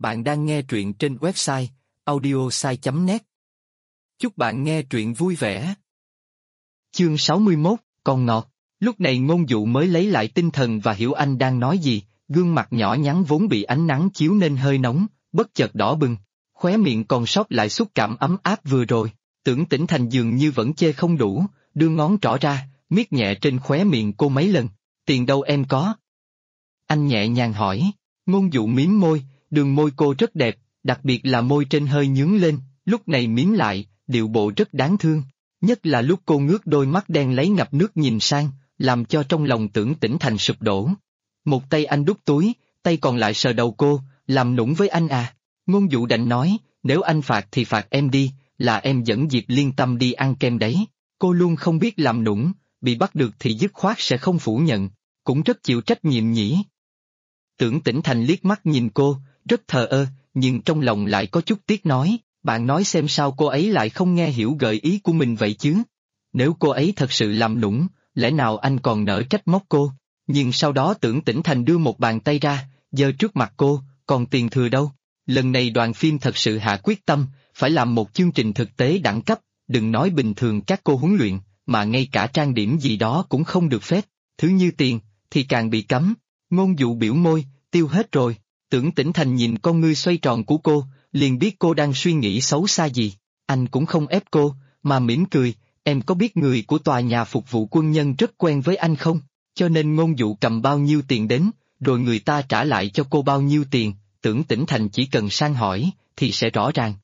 Bạn đang nghe truyện trên website audiosai.net. Chúc bạn nghe truyện vui vẻ. Chương 61, còn ngọt. Lúc này Ngôn Dụ mới lấy lại tinh thần và hiểu anh đang nói gì, gương mặt nhỏ nhắn vốn bị ánh nắng chiếu nên hơi nóng, bất chợt đỏ bừng, khóe miệng còn sót lại xúc cảm ấm áp vừa rồi. Tưởng Tĩnh Thành dường như vẫn chê không đủ, đưa ngón trỏ ra, miết nhẹ trên khóe miệng cô mấy lần. Tiền đâu em có? Anh nhẹ nhàng hỏi. Ngôn Dụ mím môi, đường môi cô rất đẹp, đặc biệt là môi trên hơi nhướng lên, lúc này mím lại, điệu bộ rất đáng thương. Nhất là lúc cô ngước đôi mắt đen lấy ngập nước nhìn sang, làm cho trong lòng Tưởng Tĩnh Thành sụp đổ. Một tay anh đút túi, tay còn lại sờ đầu cô, làm nũng với anh à. Ngôn Dụ đành nói, nếu anh phạt thì phạt em đi, là em dẫn Diệp Liên Tâm đi ăn kem đấy. Cô luôn không biết làm nũng, bị bắt được thì dứt khoát sẽ không phủ nhận, cũng rất chịu trách nhiệm nhỉ. Tưởng Tĩnh Thành liếc mắt nhìn cô, rất thờ ơ, nhưng trong lòng lại có chút tiếc nói, bạn nói xem sao cô ấy lại không nghe hiểu gợi ý của mình vậy chứ. Nếu cô ấy thật sự làm nũng, lẽ nào anh còn nỡ trách móc cô, nhưng sau đó Tưởng Tĩnh Thành đưa một bàn tay ra, giơ trước mặt cô, còn tiền thừa đâu. Lần này đoàn phim thật sự hạ quyết tâm, phải làm một chương trình thực tế đẳng cấp, đừng nói bình thường các cô huấn luyện, mà ngay cả trang điểm gì đó cũng không được phép, thứ như tiền, thì càng bị cấm. Ngôn Dụ biểu môi, tiêu hết rồi. Tưởng Tĩnh Thành nhìn con ngươi xoay tròn của cô, liền biết cô đang suy nghĩ xấu xa gì. Anh cũng không ép cô, mà mỉm cười, em có biết người của tòa nhà phục vụ quân nhân rất quen với anh không? Cho nên Ngôn Dụ cầm bao nhiêu tiền đến, rồi người ta trả lại cho cô bao nhiêu tiền, Tưởng Tĩnh Thành chỉ cần sang hỏi, thì sẽ rõ ràng.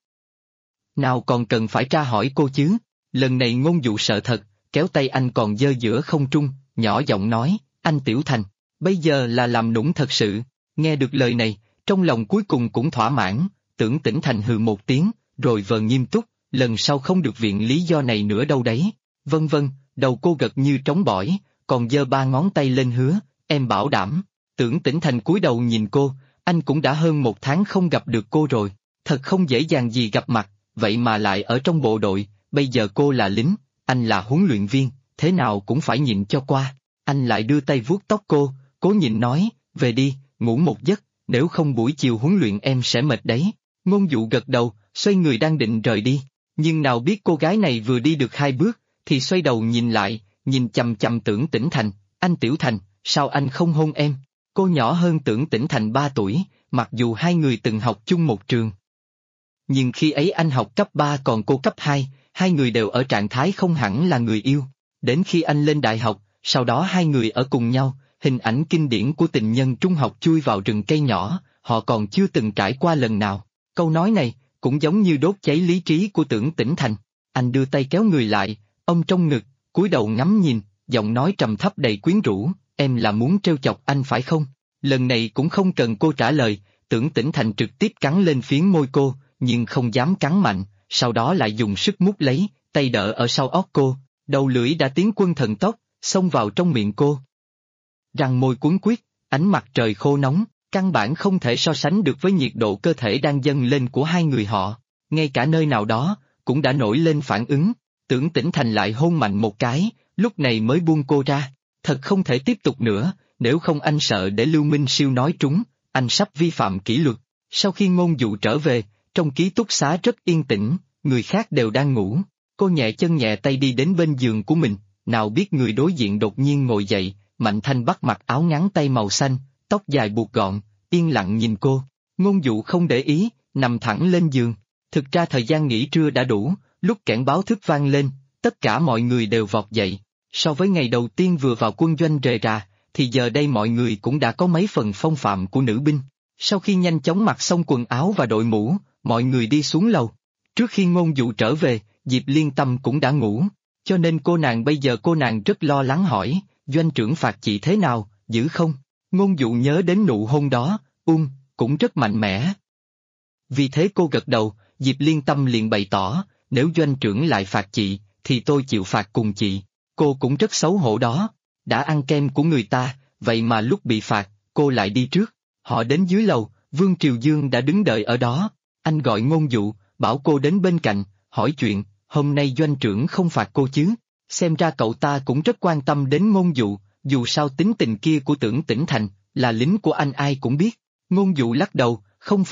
Nào còn cần phải tra hỏi cô chứ? Lần này Ngôn Dụ sợ thật, kéo tay anh còn giơ giữa không trung, nhỏ giọng nói, anh Tiểu Thành, bây giờ là làm nũng thật sự. Nghe được lời này, trong lòng cuối cùng cũng thỏa mãn, Tưởng Tĩnh Thành hừ một tiếng, rồi vờ nghiêm túc, lần sau không được viện lý do này nữa đâu đấy. Vân vân, đầu cô gật như trống bỏi, còn giơ ba ngón tay lên hứa, em bảo đảm. Tưởng Tĩnh Thành cúi đầu nhìn cô, anh cũng đã hơn 1 tháng không gặp được cô rồi, thật không dễ dàng gì gặp mặt, vậy mà lại ở trong bộ đội, bây giờ cô là lính, anh là huấn luyện viên, thế nào cũng phải nhịn cho qua. Anh lại đưa tay vuốt tóc cô, cố nhịn nói, về đi, ngủ một giấc, nếu không buổi chiều huấn luyện em sẽ mệt đấy. Ngôn Dụ gật đầu, xoay người đang định rời đi, nhưng nào biết cô gái này vừa đi được 2 bước, thì xoay đầu nhìn lại, nhìn chằm chằm Tưởng Tĩnh Thành, anh Tiểu Thành, sao anh không hôn em? Cô nhỏ hơn Tưởng Tĩnh Thành 3 tuổi, mặc dù hai người từng học chung một trường. Nhưng khi ấy anh học cấp 3 còn cô cấp 2, hai người đều ở trạng thái không hẳn là người yêu. Đến khi anh lên đại học, sau đó hai người ở cùng nhau, hình ảnh kinh điển của tình nhân trung học chui vào rừng cây nhỏ, họ còn chưa từng trải qua lần nào. Câu nói này, cũng giống như đốt cháy lý trí của Tưởng Tĩnh Thành. Anh đưa tay kéo người lại, ôm trong ngực, cúi đầu ngắm nhìn, giọng nói trầm thấp đầy quyến rũ, em là muốn trêu chọc anh phải không? Lần này cũng không cần cô trả lời, Tưởng Tĩnh Thành trực tiếp cắn lên phiến môi cô, nhưng không dám cắn mạnh, sau đó lại dùng sức mút lấy, tay đỡ ở sau óc cô, đầu lưỡi đã tiến quân thần tốc, xông vào trong miệng cô. Răng môi cuốn quýt, ánh mặt trời khô nóng, căn bản không thể so sánh được với nhiệt độ cơ thể đang dâng lên của hai người họ, ngay cả nơi nào đó, cũng đã nổi lên phản ứng. Tưởng Tĩnh Thành lại hôn mạnh một cái, lúc này mới buông cô ra, thật không thể tiếp tục nữa, nếu không anh sợ để Lưu Minh Siêu nói trúng, anh sắp vi phạm kỷ luật. Sau khi Ngôn Dụ trở về, trong ký túc xá rất yên tĩnh, người khác đều đang ngủ, cô nhẹ chân nhẹ tay đi đến bên giường của mình, nào biết người đối diện đột nhiên ngồi dậy, Mạnh Thanh bắt mặc áo ngắn tay màu xanh, tóc dài buộc gọn, yên lặng nhìn cô. Ngôn Dụ không để ý, nằm thẳng lên giường. Thực ra thời gian nghỉ trưa đã đủ, lúc kẽn báo thức vang lên, tất cả mọi người đều vọt dậy. So với ngày đầu tiên vừa vào quân doanh rề rà, thì giờ đây mọi người cũng đã có mấy phần phong phạm của nữ binh. Sau khi nhanh chóng mặc xong quần áo và đội mũ, mọi người đi xuống lầu. Trước khi Ngôn Dụ trở về, Diệp Liên Tâm cũng đã ngủ, cho nên bây giờ cô nàng rất lo lắng hỏi, doanh trưởng phạt chị thế nào, dữ không? Ngôn Dụ nhớ đến nụ hôn đó, cũng rất mạnh mẽ. Vì thế cô gật đầu, Diệp Liên Tâm liền bày tỏ, nếu doanh trưởng lại phạt chị, thì tôi chịu phạt cùng chị. Cô cũng rất xấu hổ đó, đã ăn kem của người ta, vậy mà lúc bị phạt, cô lại đi trước. Họ đến dưới lầu, Vương Triều Dương đã đứng đợi ở đó, anh gọi Ngôn Dụ, bảo cô đến bên cạnh, hỏi chuyện, hôm nay doanh trưởng không phạt cô chứ? Xem ra cậu ta cũng rất quan tâm đến Ngôn Dụ, dù sao tính tình kia của Tưởng Tĩnh Thành, là lính của anh ai cũng biết. Ngôn Dụ lắc đầu, không phạt,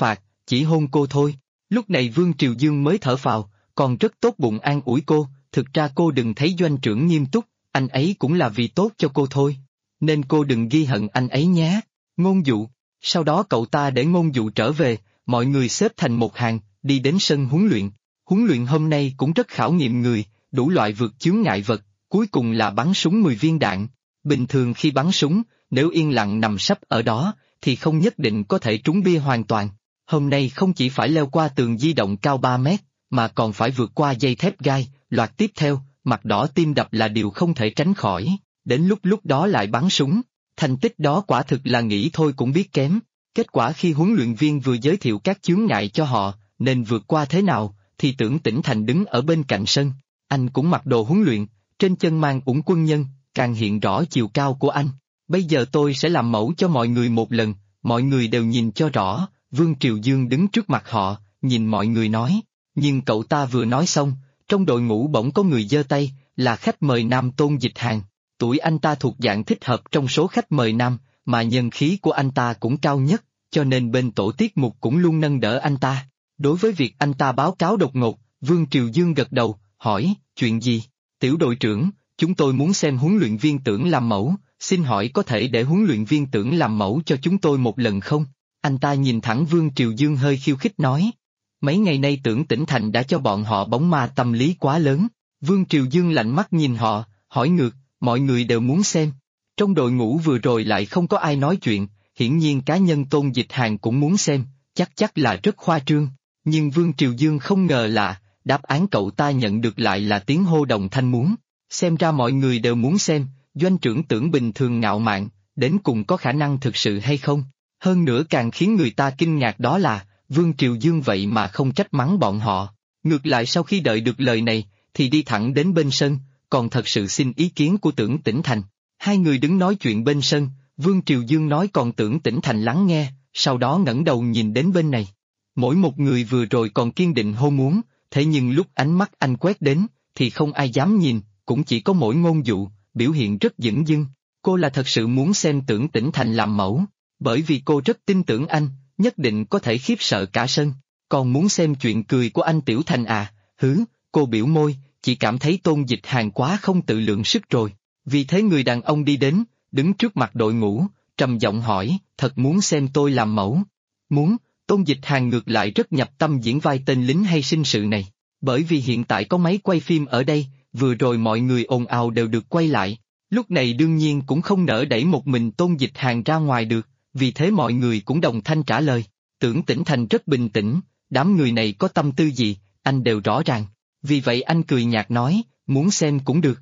chỉ hôn cô thôi. Lúc này Vương Triều Dương mới thở phào, còn rất tốt bụng an ủi cô, thực ra cô đừng thấy doanh trưởng nghiêm túc, anh ấy cũng là vì tốt cho cô thôi. Nên cô đừng ghi hận anh ấy nhé. Ngôn Dụ. Sau đó cậu ta để Ngôn Dụ trở về, mọi người xếp thành một hàng, đi đến sân huấn luyện. Huấn luyện hôm nay cũng rất khảo nghiệm người, đủ loại vượt chướng ngại vật, cuối cùng là bắn súng 10 viên đạn. Bình thường khi bắn súng, nếu yên lặng nằm sấp ở đó, thì không nhất định có thể trúng bia hoàn toàn. Hôm nay không chỉ phải leo qua tường di động cao 3 mét, mà còn phải vượt qua dây thép gai, loạt tiếp theo, mặt đỏ tim đập là điều không thể tránh khỏi, đến lúc đó lại bắn súng. Thành tích đó quả thực là nghĩ thôi cũng biết kém. Kết quả khi huấn luyện viên vừa giới thiệu các chướng ngại cho họ, nên vượt qua thế nào, thì Tưởng Tĩnh Thành đứng ở bên cạnh sân. Anh cũng mặc đồ huấn luyện, trên chân mang ủng quân nhân, càng hiện rõ chiều cao của anh. Bây giờ tôi sẽ làm mẫu cho mọi người một lần, mọi người đều nhìn cho rõ. Vương Triều Dương đứng trước mặt họ, nhìn mọi người nói. Nhưng cậu ta vừa nói xong, trong đội ngũ bỗng có người giơ tay, là khách mời nam Tôn Dịch Hàn. Tuổi anh ta thuộc dạng thích hợp trong số khách mời nam, mà nhân khí của anh ta cũng cao nhất, cho nên bên tổ tiết mục cũng luôn nâng đỡ anh ta. Đối với việc anh ta báo cáo đột ngột, Vương Triều Dương gật đầu, hỏi, chuyện gì? Tiểu đội trưởng, chúng tôi muốn xem huấn luyện viên Tưởng làm mẫu, xin hỏi có thể để huấn luyện viên Tưởng làm mẫu cho chúng tôi một lần không? Anh ta nhìn thẳng Vương Triều Dương hơi khiêu khích nói. Mấy ngày nay Tưởng Tĩnh Thành đã cho bọn họ bóng ma tâm lý quá lớn. Vương Triều Dương lạnh mắt nhìn họ, hỏi ngược, mọi người đều muốn xem. Trong đội ngũ vừa rồi lại không có ai nói chuyện, hiển nhiên cá nhân Tôn Dịch Hàn cũng muốn xem, chắc là rất khoa trương. Nhưng Vương Triều Dương không ngờ là, đáp án cậu ta nhận được lại là tiếng hô đồng thanh muốn. Xem ra mọi người đều muốn xem, doanh trưởng Tưởng bình thường ngạo mạn, đến cùng có khả năng thực sự hay không? Hơn nữa càng khiến người ta kinh ngạc đó là, Vương Triều Dương vậy mà không trách mắng bọn họ. Ngược lại sau khi đợi được lời này, thì đi thẳng đến bên sân, còn thật sự xin ý kiến của Tưởng Tĩnh Thành. Hai người đứng nói chuyện bên sân, Vương Triều Dương nói còn Tưởng Tĩnh Thành lắng nghe, sau đó ngẩng đầu nhìn đến bên này. Mỗi một người vừa rồi còn kiên định hô muốn, thế nhưng lúc ánh mắt anh quét đến, thì không ai dám nhìn, cũng chỉ có mỗi Ngôn Dụ, biểu hiện rất dửng dưng. Cô là thật sự muốn xem Tưởng Tĩnh Thành làm mẫu, bởi vì cô rất tin tưởng anh, nhất định có thể khiếp sợ cả sân. Còn muốn xem chuyện cười của anh Tiểu Thành à, cô biểu môi, chỉ cảm thấy Tôn Dịch Hàn quá không tự lượng sức rồi. Vì thế người đàn ông đi đến, đứng trước mặt đội ngũ, trầm giọng hỏi, thật muốn xem tôi làm mẫu? Muốn. Tôn Dịch Hàn ngược lại rất nhập tâm diễn vai tên lính hay sinh sự này, bởi vì hiện tại có máy quay phim ở đây, vừa rồi mọi người ồn ào đều được quay lại, lúc này đương nhiên cũng không nỡ đẩy một mình Tôn Dịch Hàn ra ngoài được, vì thế mọi người cũng đồng thanh trả lời. Tưởng Tĩnh Thành rất bình tĩnh, đám người này có tâm tư gì, anh đều rõ ràng, vì vậy anh cười nhạt nói, muốn xem cũng được.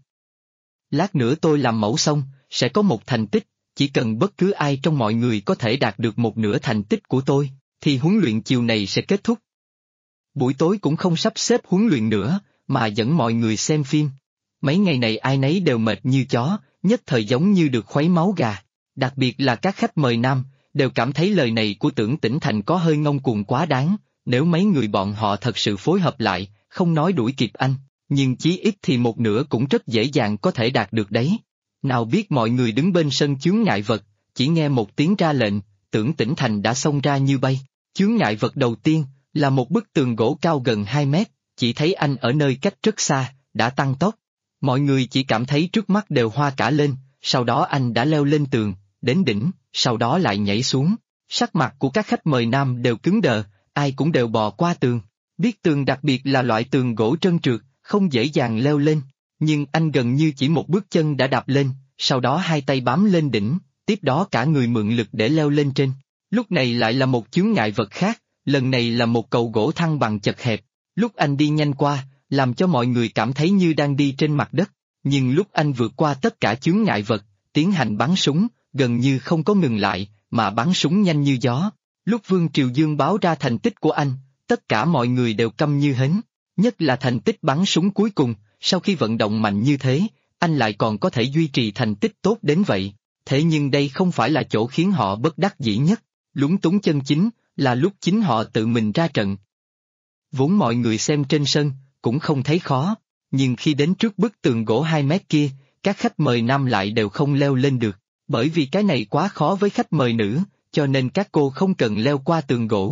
Lát nữa tôi làm mẫu xong, sẽ có một thành tích, chỉ cần bất cứ ai trong mọi người có thể đạt được một nửa thành tích của tôi, thì huấn luyện chiều này sẽ kết thúc. Buổi tối cũng không sắp xếp huấn luyện nữa, mà dẫn mọi người xem phim. Mấy ngày này ai nấy đều mệt như chó, nhất thời giống như được khuấy máu gà. Đặc biệt là các khách mời nam, đều cảm thấy lời này của Tưởng Tĩnh Thành có hơi ngông cuồng quá đáng, nếu mấy người bọn họ thật sự phối hợp lại, không nói đuổi kịp anh, nhưng chí ít thì một nửa cũng rất dễ dàng có thể đạt được đấy. Nào biết mọi người đứng bên sân chướng ngại vật, chỉ nghe một tiếng ra lệnh, Tưởng Tĩnh Thành đã xông ra như bay. Chướng ngại vật đầu tiên, là một bức tường gỗ cao gần 2 mét, chỉ thấy anh ở nơi cách rất xa, đã tăng tốc. Mọi người chỉ cảm thấy trước mắt đều hoa cả lên, sau đó anh đã leo lên tường, đến đỉnh, sau đó lại nhảy xuống. Sắc mặt của các khách mời nam đều cứng đờ, ai cũng đều bò qua tường. Biết tường đặc biệt là loại tường gỗ trơn trượt, không dễ dàng leo lên, nhưng anh gần như chỉ một bước chân đã đạp lên, sau đó hai tay bám lên đỉnh, tiếp đó cả người mượn lực để leo lên trên. Lúc này lại là một chướng ngại vật khác, lần này là một cầu gỗ thăng bằng chật hẹp. Lúc anh đi nhanh qua, làm cho mọi người cảm thấy như đang đi trên mặt đất, nhưng lúc anh vượt qua tất cả chướng ngại vật, tiến hành bắn súng, gần như không có ngừng lại, mà bắn súng nhanh như gió. Lúc Vương Triều Dương báo ra thành tích của anh, tất cả mọi người đều câm như hến, nhất là thành tích bắn súng cuối cùng, sau khi vận động mạnh như thế, anh lại còn có thể duy trì thành tích tốt đến vậy. Thế nhưng đây không phải là chỗ khiến họ bất đắc dĩ nhất, lúng túng chân chính, là lúc chính họ tự mình ra trận. Vốn mọi người xem trên sân, cũng không thấy khó, nhưng khi đến trước bức tường gỗ 2 mét kia, các khách mời nam lại đều không leo lên được, bởi vì cái này quá khó với khách mời nữ, cho nên các cô không cần leo qua tường gỗ.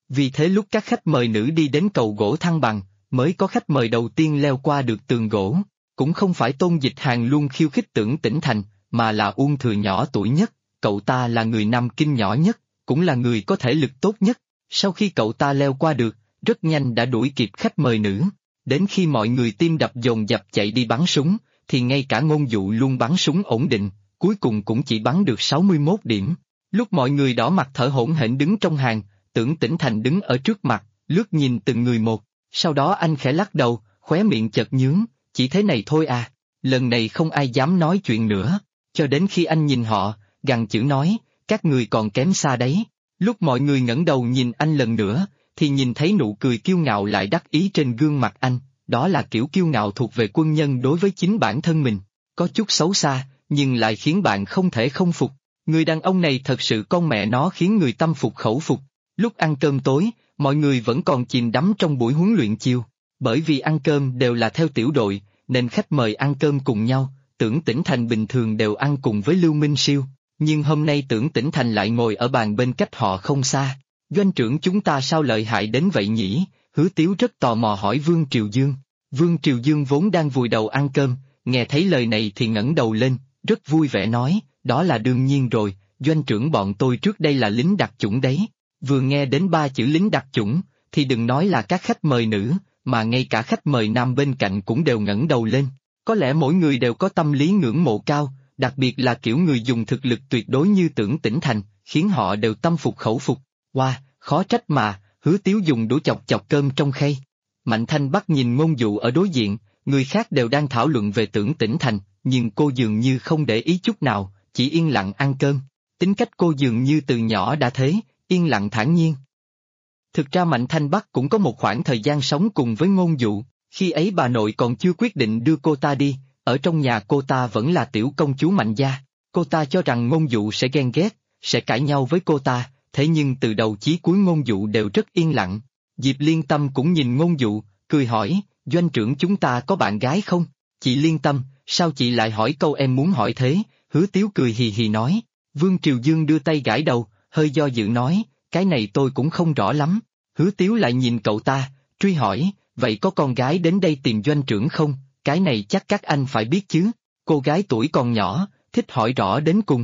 Vì thế lúc các khách mời nữ đi đến cầu gỗ thăng bằng, mới có khách mời đầu tiên leo qua được tường gỗ. Cũng không phải Tôn Dịch Hàn luôn khiêu khích Tưởng Tĩnh Thành, mà là Uông Thừa nhỏ tuổi nhất, cậu ta là người Nam Kinh nhỏ nhất, cũng là người có thể lực tốt nhất. Sau khi cậu ta leo qua được, rất nhanh đã đuổi kịp khách mời nữ. Đến khi mọi người tim đập dồn dập chạy đi bắn súng, thì ngay cả Ngôn Dụ luôn bắn súng ổn định, cuối cùng cũng chỉ bắn được 61 điểm. Lúc mọi người đỏ mặt thở hổn hển đứng trong hàng, Tưởng Tĩnh Thành đứng ở trước mặt, lướt nhìn từng người một, sau đó anh khẽ lắc đầu, khóe miệng chợt nhướng, chỉ thế này thôi à, lần này không ai dám nói chuyện nữa, cho đến khi anh nhìn họ, gằn chữ nói, các người còn kém xa đấy. Lúc mọi người ngẩng đầu nhìn anh lần nữa, thì nhìn thấy nụ cười kiêu ngạo lại đắc ý trên gương mặt anh, đó là kiểu kiêu ngạo thuộc về quân nhân đối với chính bản thân mình, có chút xấu xa, nhưng lại khiến bạn không thể không phục. Người đàn ông này thật sự con mẹ nó khiến người tâm phục khẩu phục. Lúc ăn cơm tối, mọi người vẫn còn chìm đắm trong buổi huấn luyện chiều. Bởi vì ăn cơm đều là theo tiểu đội, nên khách mời ăn cơm cùng nhau, Tưởng Tĩnh Thành bình thường đều ăn cùng với Lưu Minh Siêu. Nhưng hôm nay Tưởng Tĩnh Thành lại ngồi ở bàn bên cách họ không xa. Doanh trưởng chúng ta sao lợi hại đến vậy nhỉ? Hứa Tiếu rất tò mò hỏi Vương Triều Dương. Vương Triều Dương vốn đang vùi đầu ăn cơm, nghe thấy lời này thì ngẩng đầu lên, rất vui vẻ nói, đó là đương nhiên rồi, doanh trưởng bọn tôi trước đây là lính đặc chủng đấy. Vừa nghe đến 3 chữ lính đặc chủng, thì đừng nói là các khách mời nữ, mà ngay cả khách mời nam bên cạnh cũng đều ngẩng đầu lên. Có lẽ mỗi người đều có tâm lý ngưỡng mộ cao, đặc biệt là kiểu người dùng thực lực tuyệt đối như Tưởng Tĩnh Thành, khiến họ đều tâm phục khẩu phục. Wow, khó trách mà, Hứa Tiếu dùng đũa chọc chọc cơm trong khay. Mạnh Thanh Bắc nhìn Ngôn Dụ ở đối diện, người khác đều đang thảo luận về Tưởng Tĩnh Thành, nhưng cô dường như không để ý chút nào, chỉ yên lặng ăn cơm. Tính cách cô dường như từ nhỏ đã thế, yên lặng thản nhiên. Thực ra Mạnh Thanh Bắc cũng có một khoảng thời gian sống cùng với Ngôn Dụ, khi ấy bà nội còn chưa quyết định đưa cô ta đi, ở trong nhà cô ta vẫn là tiểu công chúa Mạnh gia. Cô ta cho rằng Ngôn Dụ sẽ ghen ghét, sẽ cãi nhau với cô ta, thế nhưng từ đầu chí cuối Ngôn Dụ đều rất yên lặng. Diệp Liên Tâm cũng nhìn Ngôn Dụ, cười hỏi, doanh trưởng chúng ta có bạn gái không? Chị Liên Tâm, sao chị lại hỏi câu em muốn hỏi thế? Hứa Tiếu cười hì hì nói. Vương Triều Dương đưa tay gãi đầu, hơi do dự nói, cái này tôi cũng không rõ lắm. Hứa Tiếu lại nhìn cậu ta, truy hỏi, vậy có con gái đến đây tìm doanh trưởng không? Cái này chắc các anh phải biết chứ. Cô gái tuổi còn nhỏ, thích hỏi rõ đến cùng.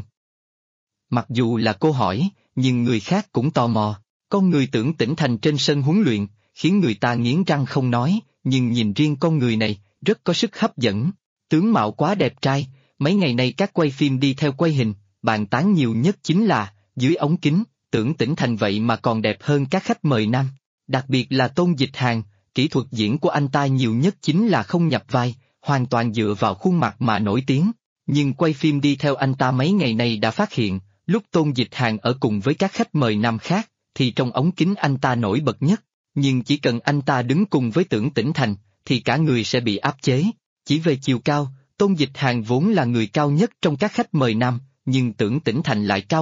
Mặc dù là cô hỏi, nhưng người khác cũng tò mò. Con người Tưởng Tĩnh Thành trên sân huấn luyện, khiến người ta nghiến răng không nói, nhưng nhìn riêng con người này, rất có sức hấp dẫn. Tướng mạo quá đẹp trai, mấy ngày nay các quay phim đi theo quay hình, bàn tán nhiều nhất chính là, dưới ống kính, Tưởng Tĩnh Thành vậy mà còn đẹp hơn các khách mời nam. Đặc biệt là Tôn Dịch Hàn, kỹ thuật diễn của anh ta nhiều nhất chính là không nhập vai, hoàn toàn dựa vào khuôn mặt mà nổi tiếng. Nhưng quay phim đi theo anh ta mấy ngày nay đã phát hiện, lúc Tôn Dịch Hàn ở cùng với các khách mời nam khác, thì trong ống kính anh ta nổi bật nhất. Nhưng chỉ cần anh ta đứng cùng với Tưởng Tĩnh Thành, thì cả người sẽ bị áp chế. Chỉ về chiều cao, Tôn Dịch Hàn vốn là người cao nhất trong các khách mời nam, nhưng Tưởng Tĩnh Thành lại cao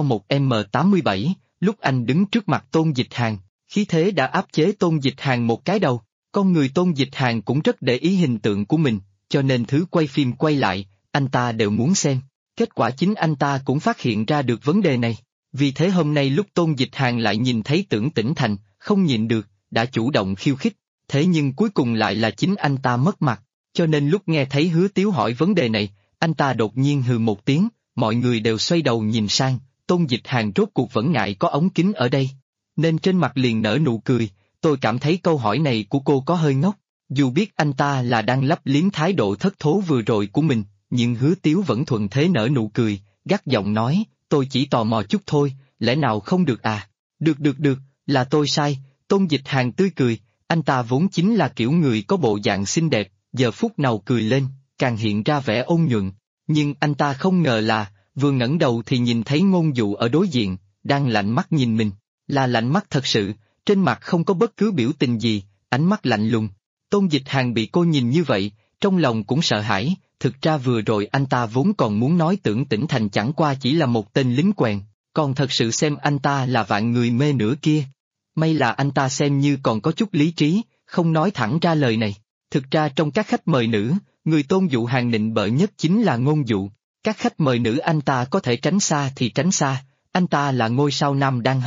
1m87, lúc anh đứng trước mặt Tôn Dịch Hàn, khí thế đã áp chế Tôn Dịch Hàn một cái đầu. Con người Tôn Dịch Hàn cũng rất để ý hình tượng của mình, cho nên thứ quay phim quay lại, anh ta đều muốn xem. Kết quả chính anh ta cũng phát hiện ra được vấn đề này. Vì thế hôm nay lúc Tôn Dịch Hàn lại nhìn thấy Tưởng Tĩnh Thành, không nhịn được, đã chủ động khiêu khích, thế nhưng cuối cùng lại là chính anh ta mất mặt, cho nên lúc nghe thấy Hứa Tiếu hỏi vấn đề này, anh ta đột nhiên hừ một tiếng, mọi người đều xoay đầu nhìn sang, Tôn Dịch Hàn rốt cuộc vẫn ngại có ống kính ở đây, nên trên mặt liền nở nụ cười. Tôi cảm thấy câu hỏi này của cô có hơi ngốc, dù biết anh ta là đang lấp liếm thái độ thất thố vừa rồi của mình, nhưng Hứa Tiếu vẫn thuận thế nở nụ cười, gắt giọng nói, tôi chỉ tò mò chút thôi, lẽ nào không được à? Được, là tôi sai. Tôn Dịch Hàn tươi cười, anh ta vốn chính là kiểu người có bộ dạng xinh đẹp, giờ phút nào cười lên, càng hiện ra vẻ ôn nhuận, nhưng anh ta không ngờ là, vừa ngẩng đầu thì nhìn thấy Ngôn Dụ ở đối diện, đang lạnh mắt nhìn mình, là lạnh mắt thật sự, trên mặt không có bất cứ biểu tình gì, ánh mắt lạnh lùng. Tôn Dịch Hàn bị cô nhìn như vậy, trong lòng cũng sợ hãi, thực ra vừa rồi anh ta vốn còn muốn nói Tưởng Tĩnh Thành chẳng qua chỉ là một tên lính quèn, còn thật sự xem anh ta là vạn người mê nữa kia. May là anh ta xem như còn có chút lý trí, không nói thẳng ra lời này. Thực ra trong các khách mời nữ, người Tôn Dụ Hàn nịnh bợ nhất chính là Ngôn Dụ. Các khách mời nữ anh ta có thể tránh xa thì tránh xa, anh ta là ngôi sao nam đang hot,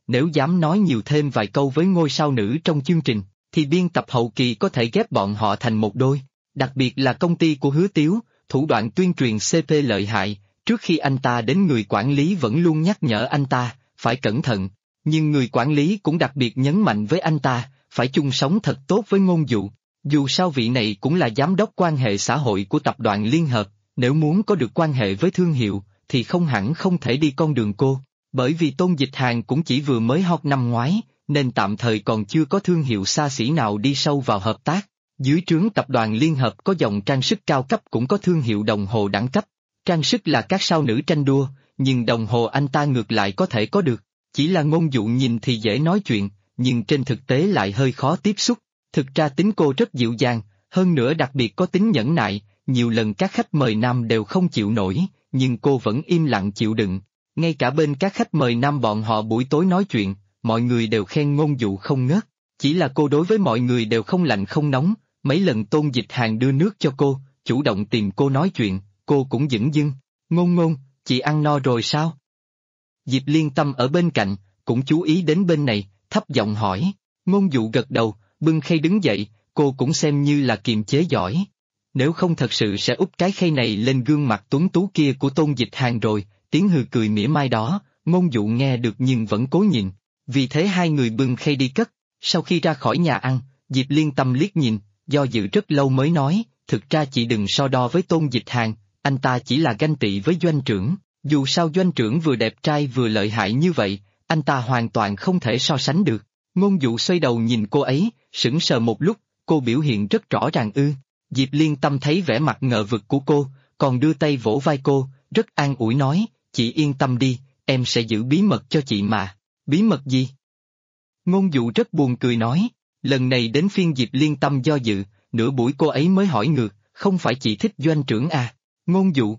nếu dám nói nhiều thêm vài câu với ngôi sao nữ trong chương trình, thì biên tập hậu kỳ có thể ghép bọn họ thành một đôi. Đặc biệt là công ty của Hứa Tiếu, thủ đoạn tuyên truyền CP lợi hại, trước khi anh ta đến người quản lý vẫn luôn nhắc nhở anh ta, phải cẩn thận. Nhưng người quản lý cũng đặc biệt nhấn mạnh với anh ta, phải chung sống thật tốt với Ngôn Dụ. Dù sao vị này cũng là giám đốc quan hệ xã hội của tập đoàn Liên Hợp, nếu muốn có được quan hệ với thương hiệu, thì không hẳn không thể đi con đường cô. Bởi vì Tôn Dịch Hàn cũng chỉ vừa mới hot năm ngoái, nên tạm thời còn chưa có thương hiệu xa xỉ nào đi sâu vào hợp tác. Dưới trướng tập đoàn Liên Hợp có dòng trang sức cao cấp cũng có thương hiệu đồng hồ đẳng cấp. Trang sức là các sao nữ tranh đua, nhưng đồng hồ anh ta ngược lại có thể có được. Chỉ là Ngôn Dụ nhìn thì dễ nói chuyện, nhưng trên thực tế lại hơi khó tiếp xúc. Thực ra tính cô rất dịu dàng, hơn nữa đặc biệt có tính nhẫn nại, nhiều lần các khách mời nam đều không chịu nổi, nhưng cô vẫn im lặng chịu đựng. Ngay cả bên các khách mời nam bọn họ buổi tối nói chuyện, mọi người đều khen Ngôn Dụ không ngớt. Chỉ là cô đối với mọi người đều không lạnh không nóng, mấy lần Tôn Dịch Hàn đưa nước cho cô, chủ động tìm cô nói chuyện, cô cũng dửng dưng. Ngôn Ngôn, chị ăn no rồi sao? Diệp Liên Tâm ở bên cạnh, cũng chú ý đến bên này, thấp giọng hỏi. Ngôn Dụ gật đầu, bưng khay đứng dậy, cô cũng xem như là kiềm chế giỏi. Nếu không thật sự sẽ úp cái khay này lên gương mặt tuấn tú kia của Tôn Dịch Hàn rồi, tiếng hừ cười mỉa mai đó, Ngôn Dụ nghe được nhưng vẫn cố nhịn. Vì thế hai người bưng khay đi cất, sau khi ra khỏi nhà ăn, Diệp Liên Tâm liếc nhìn, do dự rất lâu mới nói, thực ra chị đừng so đo với Tôn Dịch Hàn, anh ta chỉ là ganh tị với doanh trưởng, dù sao doanh trưởng vừa đẹp trai vừa lợi hại như vậy, anh ta hoàn toàn không thể so sánh được. Ngôn Dụ xoay đầu nhìn cô ấy, sững sờ một lúc, cô biểu hiện rất rõ ràng ư. Diệp Liên Tâm thấy vẻ mặt ngờ vực của cô, còn đưa tay vỗ vai cô, rất an ủi nói, chị yên tâm đi, em sẽ giữ bí mật cho chị mà. Bí mật gì? Ngôn Dụ rất buồn cười nói, lần này đến phiên Diệp Liên Tâm do dự, nửa buổi cô ấy mới hỏi ngược, không phải chị thích doanh trưởng à? Ngôn Dụ.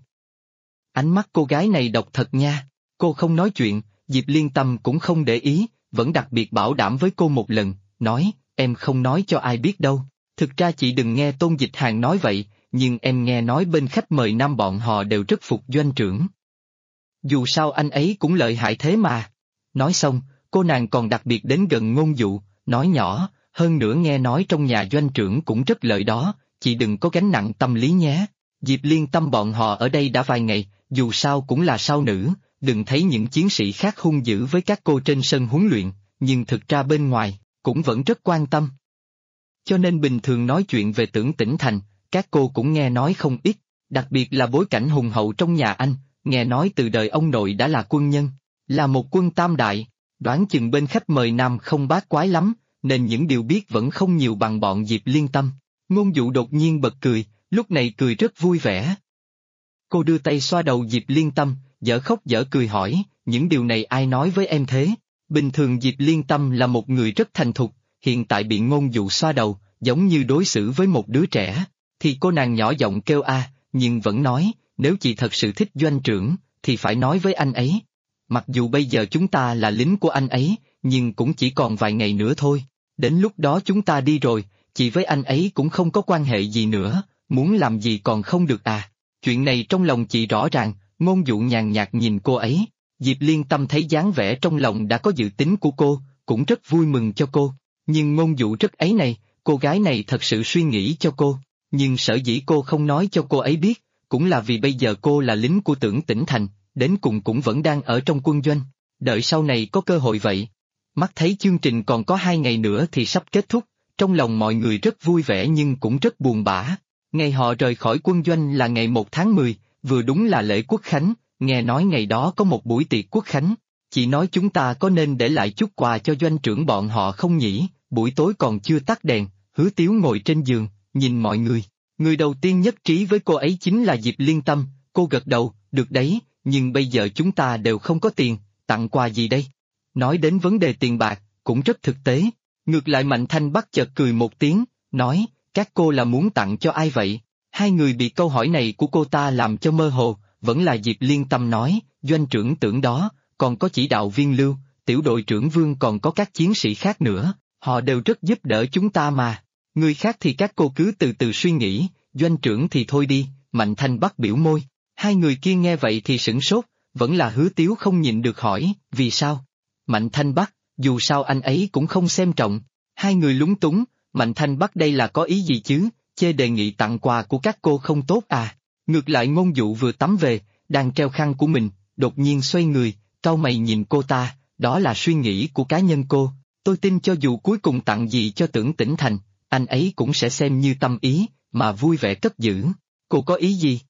Ánh mắt cô gái này độc thật nha, cô không nói chuyện, Diệp Liên Tâm cũng không để ý, vẫn đặc biệt bảo đảm với cô một lần, nói, em không nói cho ai biết đâu. Thực ra chị đừng nghe Tôn Dịch Hàn nói vậy, nhưng em nghe nói bên khách mời nam bọn họ đều rất phục doanh trưởng. Dù sao anh ấy cũng lợi hại thế mà. Nói xong, cô nàng còn đặc biệt đến gần Ngôn Dụ, nói nhỏ, hơn nữa nghe nói trong nhà doanh trưởng cũng rất lợi đó, chị đừng có gánh nặng tâm lý nhé. Diệp Liên Tâm bọn họ ở đây đã vài ngày, dù sao cũng là sao nữ, đừng thấy những chiến sĩ khác hung dữ với các cô trên sân huấn luyện, nhưng thực ra bên ngoài, cũng vẫn rất quan tâm. Cho nên bình thường nói chuyện về Tưởng Tĩnh Thành, các cô cũng nghe nói không ít, đặc biệt là bối cảnh hùng hậu trong nhà anh, nghe nói từ đời ông nội đã là quân nhân, là một quân tam đại, đoán chừng bên khách mời nam không bát quái lắm, nên những điều biết vẫn không nhiều bằng bọn Diệp Liên Tâm. Ngôn Dụ đột nhiên bật cười, lúc này cười rất vui vẻ. Cô đưa tay xoa đầu Diệp Liên Tâm, dở khóc dở cười hỏi, những điều này ai nói với em thế? Bình thường Diệp Liên Tâm là một người rất thành thục, hiện tại bị Ngôn Dụ xoa đầu, giống như đối xử với một đứa trẻ, thì cô nàng nhỏ giọng kêu a, nhưng vẫn nói, nếu chị thật sự thích doanh trưởng, thì phải nói với anh ấy. Mặc dù bây giờ chúng ta là lính của anh ấy, nhưng cũng chỉ còn vài ngày nữa thôi, đến lúc đó chúng ta đi rồi, chị với anh ấy cũng không có quan hệ gì nữa, muốn làm gì còn không được à. Chuyện này trong lòng chị rõ ràng, Ngôn Dụ nhàn nhạt nhìn cô ấy, Diệp Liên Tâm thấy dáng vẻ trong lòng đã có dự tính của cô, cũng rất vui mừng cho cô, nhưng Ngôn Dụ rất ấy này, cô gái này thật sự suy nghĩ cho cô, nhưng sở dĩ cô không nói cho cô ấy biết, cũng là vì bây giờ cô là lính của Tưởng Tĩnh Thành, đến cùng cũng vẫn đang ở trong quân doanh, đợi sau này có cơ hội vậy. Mắt thấy chương trình còn có 2 ngày nữa thì sắp kết thúc, trong lòng mọi người rất vui vẻ nhưng cũng rất buồn bã. Ngày họ rời khỏi quân doanh là ngày 1 tháng 10, vừa đúng là lễ Quốc Khánh, nghe nói ngày đó có một buổi tiệc Quốc Khánh. Chị nói chúng ta có nên để lại chút quà cho doanh trưởng bọn họ không nhỉ? Buổi tối còn chưa tắt đèn, Hứa Tiếu ngồi trên giường, nhìn mọi người. Người đầu tiên nhất trí với cô ấy chính là Diệp Liên Tâm, cô gật đầu, được đấy, nhưng bây giờ chúng ta đều không có tiền, tặng quà gì đây? Nói đến vấn đề tiền bạc, cũng rất thực tế. Ngược lại Mạnh Thanh Bắc chợt cười một tiếng, nói, các cô là muốn tặng cho ai vậy? Hai người bị câu hỏi này của cô ta làm cho mơ hồ, vẫn là Diệp Liên Tâm nói, doanh trưởng Tưởng đó, còn có chỉ đạo viên Lưu, tiểu đội trưởng Vương còn có các chiến sĩ khác nữa, họ đều rất giúp đỡ chúng ta mà. Người khác thì các cô cứ từ từ suy nghĩ, doanh trưởng thì thôi đi, Mạnh Thanh Bắc biểu môi. Hai người kia nghe vậy thì sửng sốt, vẫn là Hứa Tiếu không nhịn được hỏi, vì sao? Mạnh Thanh Bắc, dù sao anh ấy cũng không xem trọng. Hai người lúng túng, Mạnh Thanh Bắc đây là có ý gì chứ, chê đề nghị tặng quà của các cô không tốt à. Ngược lại Ngôn Dụ vừa tắm về, đang treo khăn của mình, đột nhiên xoay người, cau mày nhìn cô ta, đó là suy nghĩ của cá nhân cô. Tôi tin cho dù cuối cùng tặng gì cho Tưởng Tĩnh Thành, anh ấy cũng sẽ xem như tâm ý, mà vui vẻ cất giữ. Cô có ý gì?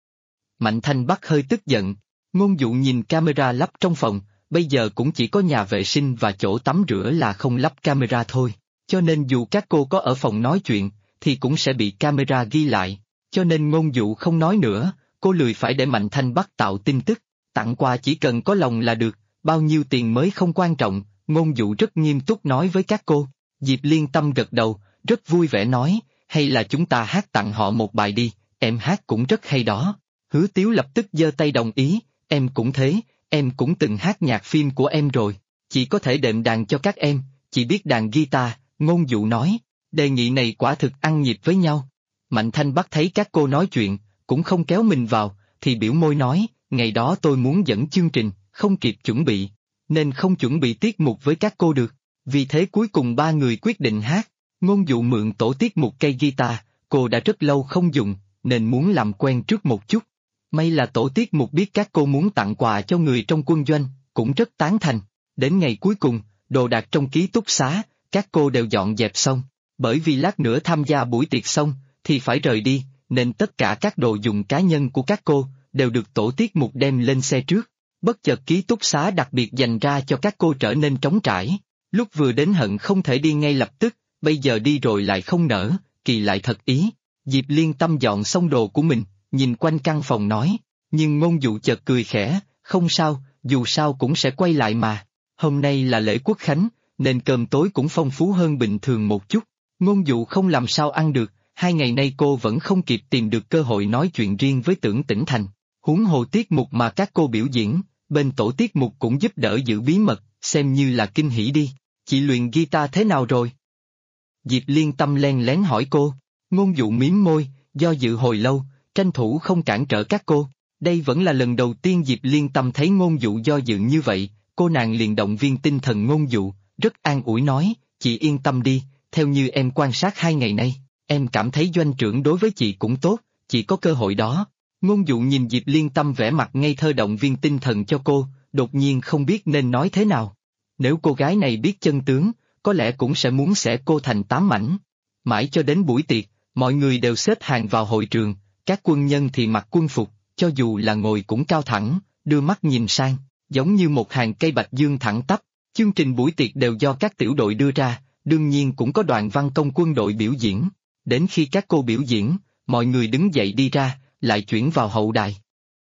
Mạnh Thanh Bắc hơi tức giận. Ngôn Dụ nhìn camera lắp trong phòng, bây giờ cũng chỉ có nhà vệ sinh và chỗ tắm rửa là không lắp camera thôi. Cho nên dù các cô có ở phòng nói chuyện, thì cũng sẽ bị camera ghi lại. Cho nên Ngôn Dụ không nói nữa, cô lười phải để Mạnh Thanh Bắc tạo tin tức. Tặng quà chỉ cần có lòng là được, bao nhiêu tiền mới không quan trọng. Ngôn Dụ rất nghiêm túc nói với các cô. Diệp Liên Tâm gật đầu, rất vui vẻ nói, hay là chúng ta hát tặng họ một bài đi, em hát cũng rất hay đó. Hứa Tiếu lập tức giơ tay đồng ý, em cũng thế, em cũng từng hát nhạc phim của em rồi, chỉ có thể đệm đàn cho các em, chỉ biết đàn guitar. Ngôn Dụ nói, đề nghị này quả thực ăn nhịp với nhau. Mạnh Thanh Bắc thấy các cô nói chuyện, cũng không kéo mình vào, thì biểu môi nói, ngày đó tôi muốn dẫn chương trình, không kịp chuẩn bị, nên không chuẩn bị tiết mục với các cô được, vì thế cuối cùng ba người quyết định hát. Ngôn Dụ mượn tổ tiết mục cây guitar, cô đã rất lâu không dùng, nên muốn làm quen trước một chút. May là tổ tiết mục biết các cô muốn tặng quà cho người trong quân doanh, cũng rất tán thành. Đến ngày cuối cùng, đồ đạc trong ký túc xá, các cô đều dọn dẹp xong, bởi vì lát nữa tham gia buổi tiệc xong, thì phải rời đi, nên tất cả các đồ dùng cá nhân của các cô, đều được tổ tiết mục đem lên xe trước. Bất chợt ký túc xá đặc biệt dành ra cho các cô trở nên trống trải, lúc vừa đến hận không thể đi ngay lập tức, bây giờ đi rồi lại không nỡ, kỳ lại thật ý. Diệp Liên Tâm dọn xong đồ của mình, nhìn quanh căn phòng nói, nhưng Ngôn Dụ chợt cười khẽ, không sao, dù sao cũng sẽ quay lại mà. Hôm nay là lễ Quốc Khánh, nên cơm tối cũng phong phú hơn bình thường một chút. Ngôn Dụ không làm sao ăn được, 2 ngày nay cô vẫn không kịp tìm được cơ hội nói chuyện riêng với Tưởng Tĩnh Thành. Huống hồ tiết mục mà các cô biểu diễn, bên tổ tiết mục cũng giúp đỡ giữ bí mật, xem như là kinh hỉ đi. Chị luyện guitar thế nào rồi? Diệp Liên Tâm len lén hỏi cô. Ngôn Dụ mím môi, do dự hồi lâu, tranh thủ không cản trở các cô. Đây vẫn là lần đầu tiên Diệp Liên Tâm thấy Ngôn Dụ do dự như vậy, cô nàng liền động viên tinh thần Ngôn Dụ, rất an ủi nói, chị yên tâm đi, theo như em quan sát 2 ngày nay, em cảm thấy doanh trưởng đối với chị cũng tốt, chị có cơ hội đó. Ngôn Dụ nhìn Diệp Liên Tâm vẻ mặt ngây thơ động viên tinh thần cho cô, đột nhiên không biết nên nói thế nào. Nếu cô gái này biết chân tướng, có lẽ cũng sẽ muốn xẻ cô thành 8 mảnh. Mãi cho đến buổi tiệc, mọi người đều xếp hàng vào hội trường, các quân nhân thì mặc quân phục, cho dù là ngồi cũng cao thẳng, đưa mắt nhìn sang, giống như một hàng cây bạch dương thẳng tắp. Chương trình buổi tiệc đều do các tiểu đội đưa ra, đương nhiên cũng có đoàn văn công quân đội biểu diễn. Đến khi các cô biểu diễn, mọi người đứng dậy đi ra, lại chuyển vào hậu đài.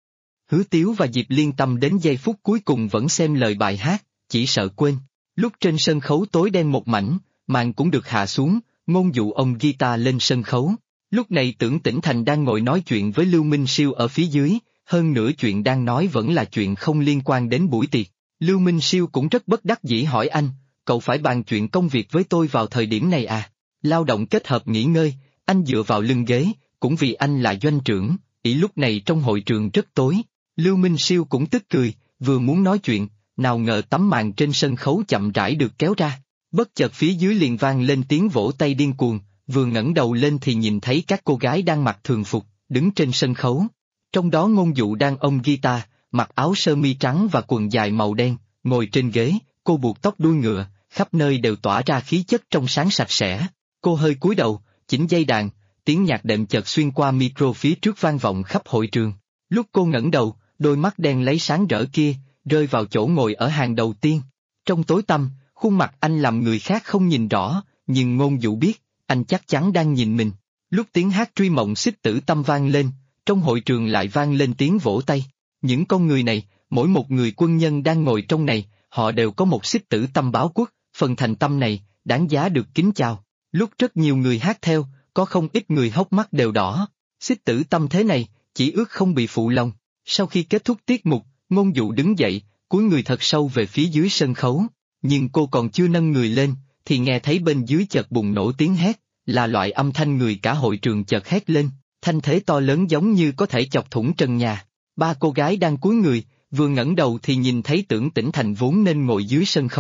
Hứa Tiếu và Diệp Liên Tâm đến giây phút cuối cùng vẫn xem lời bài hát, chỉ sợ quên. Lúc trên sân khấu tối đen một mảnh, màn cũng được hạ xuống, Ngôn Dụ ôm guitar lên sân khấu. Lúc này Tưởng Tĩnh Thành đang ngồi nói chuyện với Lưu Minh Siêu ở phía dưới, hơn nữa chuyện đang nói vẫn là chuyện không liên quan đến buổi tiệc. Lưu Minh Siêu cũng rất bất đắc dĩ hỏi anh, cậu phải bàn chuyện công việc với tôi vào thời điểm này à? Lao động kết hợp nghỉ ngơi, anh dựa vào lưng ghế, cũng vì anh là doanh trưởng, ý lúc này trong hội trường rất tối. Lưu Minh Siêu cũng tức cười, vừa muốn nói chuyện, nào ngờ tấm màn trên sân khấu chậm rãi được kéo ra. Bất chợt phía dưới liền vang lên tiếng vỗ tay điên cuồng, vừa ngẩng đầu lên thì nhìn thấy các cô gái đang mặc thường phục, đứng trên sân khấu. Trong đó Ngôn Dụ đang ôm guitar, mặc áo sơ mi trắng và quần dài màu đen, ngồi trên ghế, cô buộc tóc đuôi ngựa, khắp nơi đều tỏa ra khí chất trong sáng sạch sẽ. Cô hơi cúi đầu, chỉnh dây đàn, tiếng nhạc đệm chợt xuyên qua micro phía trước vang vọng khắp hội trường. Lúc cô ngẩng đầu, đôi mắt đen lấy sáng rỡ kia, rơi vào chỗ ngồi ở hàng đầu tiên. Trong tối tăm, khuôn mặt anh làm người khác không nhìn rõ, nhưng Ngôn Dụ biết, anh chắc chắn đang nhìn mình. Lúc tiếng hát Truy Mộng Xích Tử Tâm vang lên, trong hội trường lại vang lên tiếng vỗ tay. Những con người này, mỗi một người quân nhân đang ngồi trong này, họ đều có một xích tử tâm báo quốc, phần thành tâm này, đáng giá được kính chào. Lúc rất nhiều người hát theo, có không ít người hốc mắt đều đỏ. Xích tử tâm thế này, chỉ ước không bị phụ lòng. Sau khi kết thúc tiết mục, Ngôn Dụ đứng dậy, cúi người thật sâu về phía dưới sân khấu. Nhưng cô còn chưa nâng người lên, thì nghe thấy bên dưới chợt bùng nổ tiếng hét, là loại âm thanh người cả hội trường chợt hét lên, thanh thế to lớn giống như có thể chọc thủng trần nhà. Ba cô gái đang cúi người, vừa ngẩng đầu thì nhìn thấy Tưởng Tĩnh Thành vốn nên ngồi dưới sân khấu,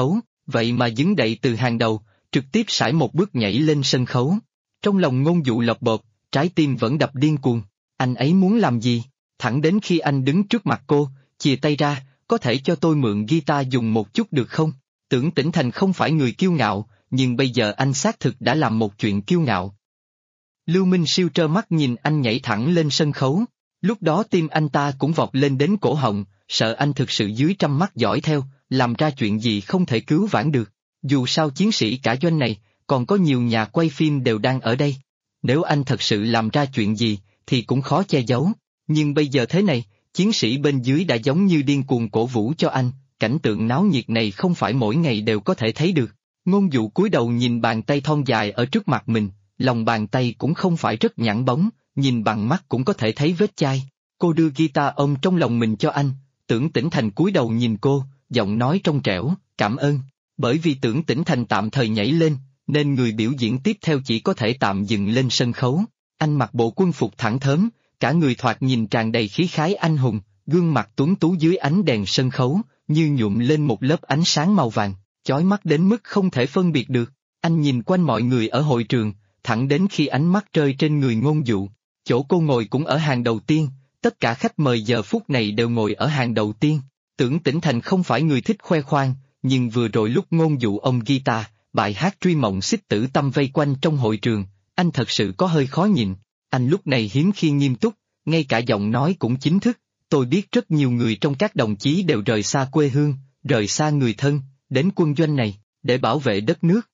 vậy mà đứng đậy từ hàng đầu, trực tiếp sải một bước nhảy lên sân khấu. Trong lòng Ngôn Dụ lột bột, trái tim vẫn đập điên cuồng. Anh ấy muốn làm gì? Thẳng đến khi anh đứng trước mặt cô, chìa tay ra, có thể cho tôi mượn guitar dùng một chút được không? Tưởng Tĩnh Thành không phải người kiêu ngạo, nhưng bây giờ anh xác thực đã làm một chuyện kiêu ngạo. Lưu Minh Siêu trơ mắt nhìn anh nhảy thẳng lên sân khấu, lúc đó tim anh ta cũng vọt lên đến cổ họng, sợ anh thực sự dưới trăm mắt dõi theo, làm ra chuyện gì không thể cứu vãn được. Dù sao chiến sĩ cả doanh này, còn có nhiều nhà quay phim đều đang ở đây. Nếu anh thật sự làm ra chuyện gì, thì cũng khó che giấu. Nhưng bây giờ thế này, chiến sĩ bên dưới đã giống như điên cuồng cổ vũ cho anh, cảnh tượng náo nhiệt này không phải mỗi ngày đều có thể thấy được. Ngôn Dụ cúi đầu nhìn bàn tay thon dài ở trước mặt mình, lòng bàn tay cũng không phải rất nhẵn bóng, nhìn bằng mắt cũng có thể thấy vết chai. Cô đưa guitar ôm trong lòng mình cho anh, Tưởng Tĩnh Thành cúi đầu nhìn cô, giọng nói trong trẻo, cảm ơn. Bởi vì Tưởng Tĩnh Thành tạm thời nhảy lên, nên người biểu diễn tiếp theo chỉ có thể tạm dừng lên sân khấu. Anh mặc bộ quân phục thẳng thớm, cả người thoạt nhìn tràn đầy khí khái anh hùng, gương mặt tuấn tú dưới ánh đèn sân khấu, như nhuộm lên một lớp ánh sáng màu vàng, chói mắt đến mức không thể phân biệt được. Anh nhìn quanh mọi người ở hội trường, thẳng đến khi ánh mắt rơi trên người Ngôn Dụ. Chỗ cô ngồi cũng ở hàng đầu tiên, tất cả khách mời giờ phút này đều ngồi ở hàng đầu tiên. Tưởng Tĩnh Thành không phải người thích khoe khoang, nhưng vừa rồi lúc Ngôn Dụ ôm guitar, bài hát Truy Mộng Xích Tử Tâm vây quanh trong hội trường, anh thật sự có hơi khó nhịn. Anh lúc này hiếm khi nghiêm túc, ngay cả giọng nói cũng chính thức. Tôi biết rất nhiều người trong các đồng chí đều rời xa quê hương, rời xa người thân, đến quân doanh này, để bảo vệ đất nước.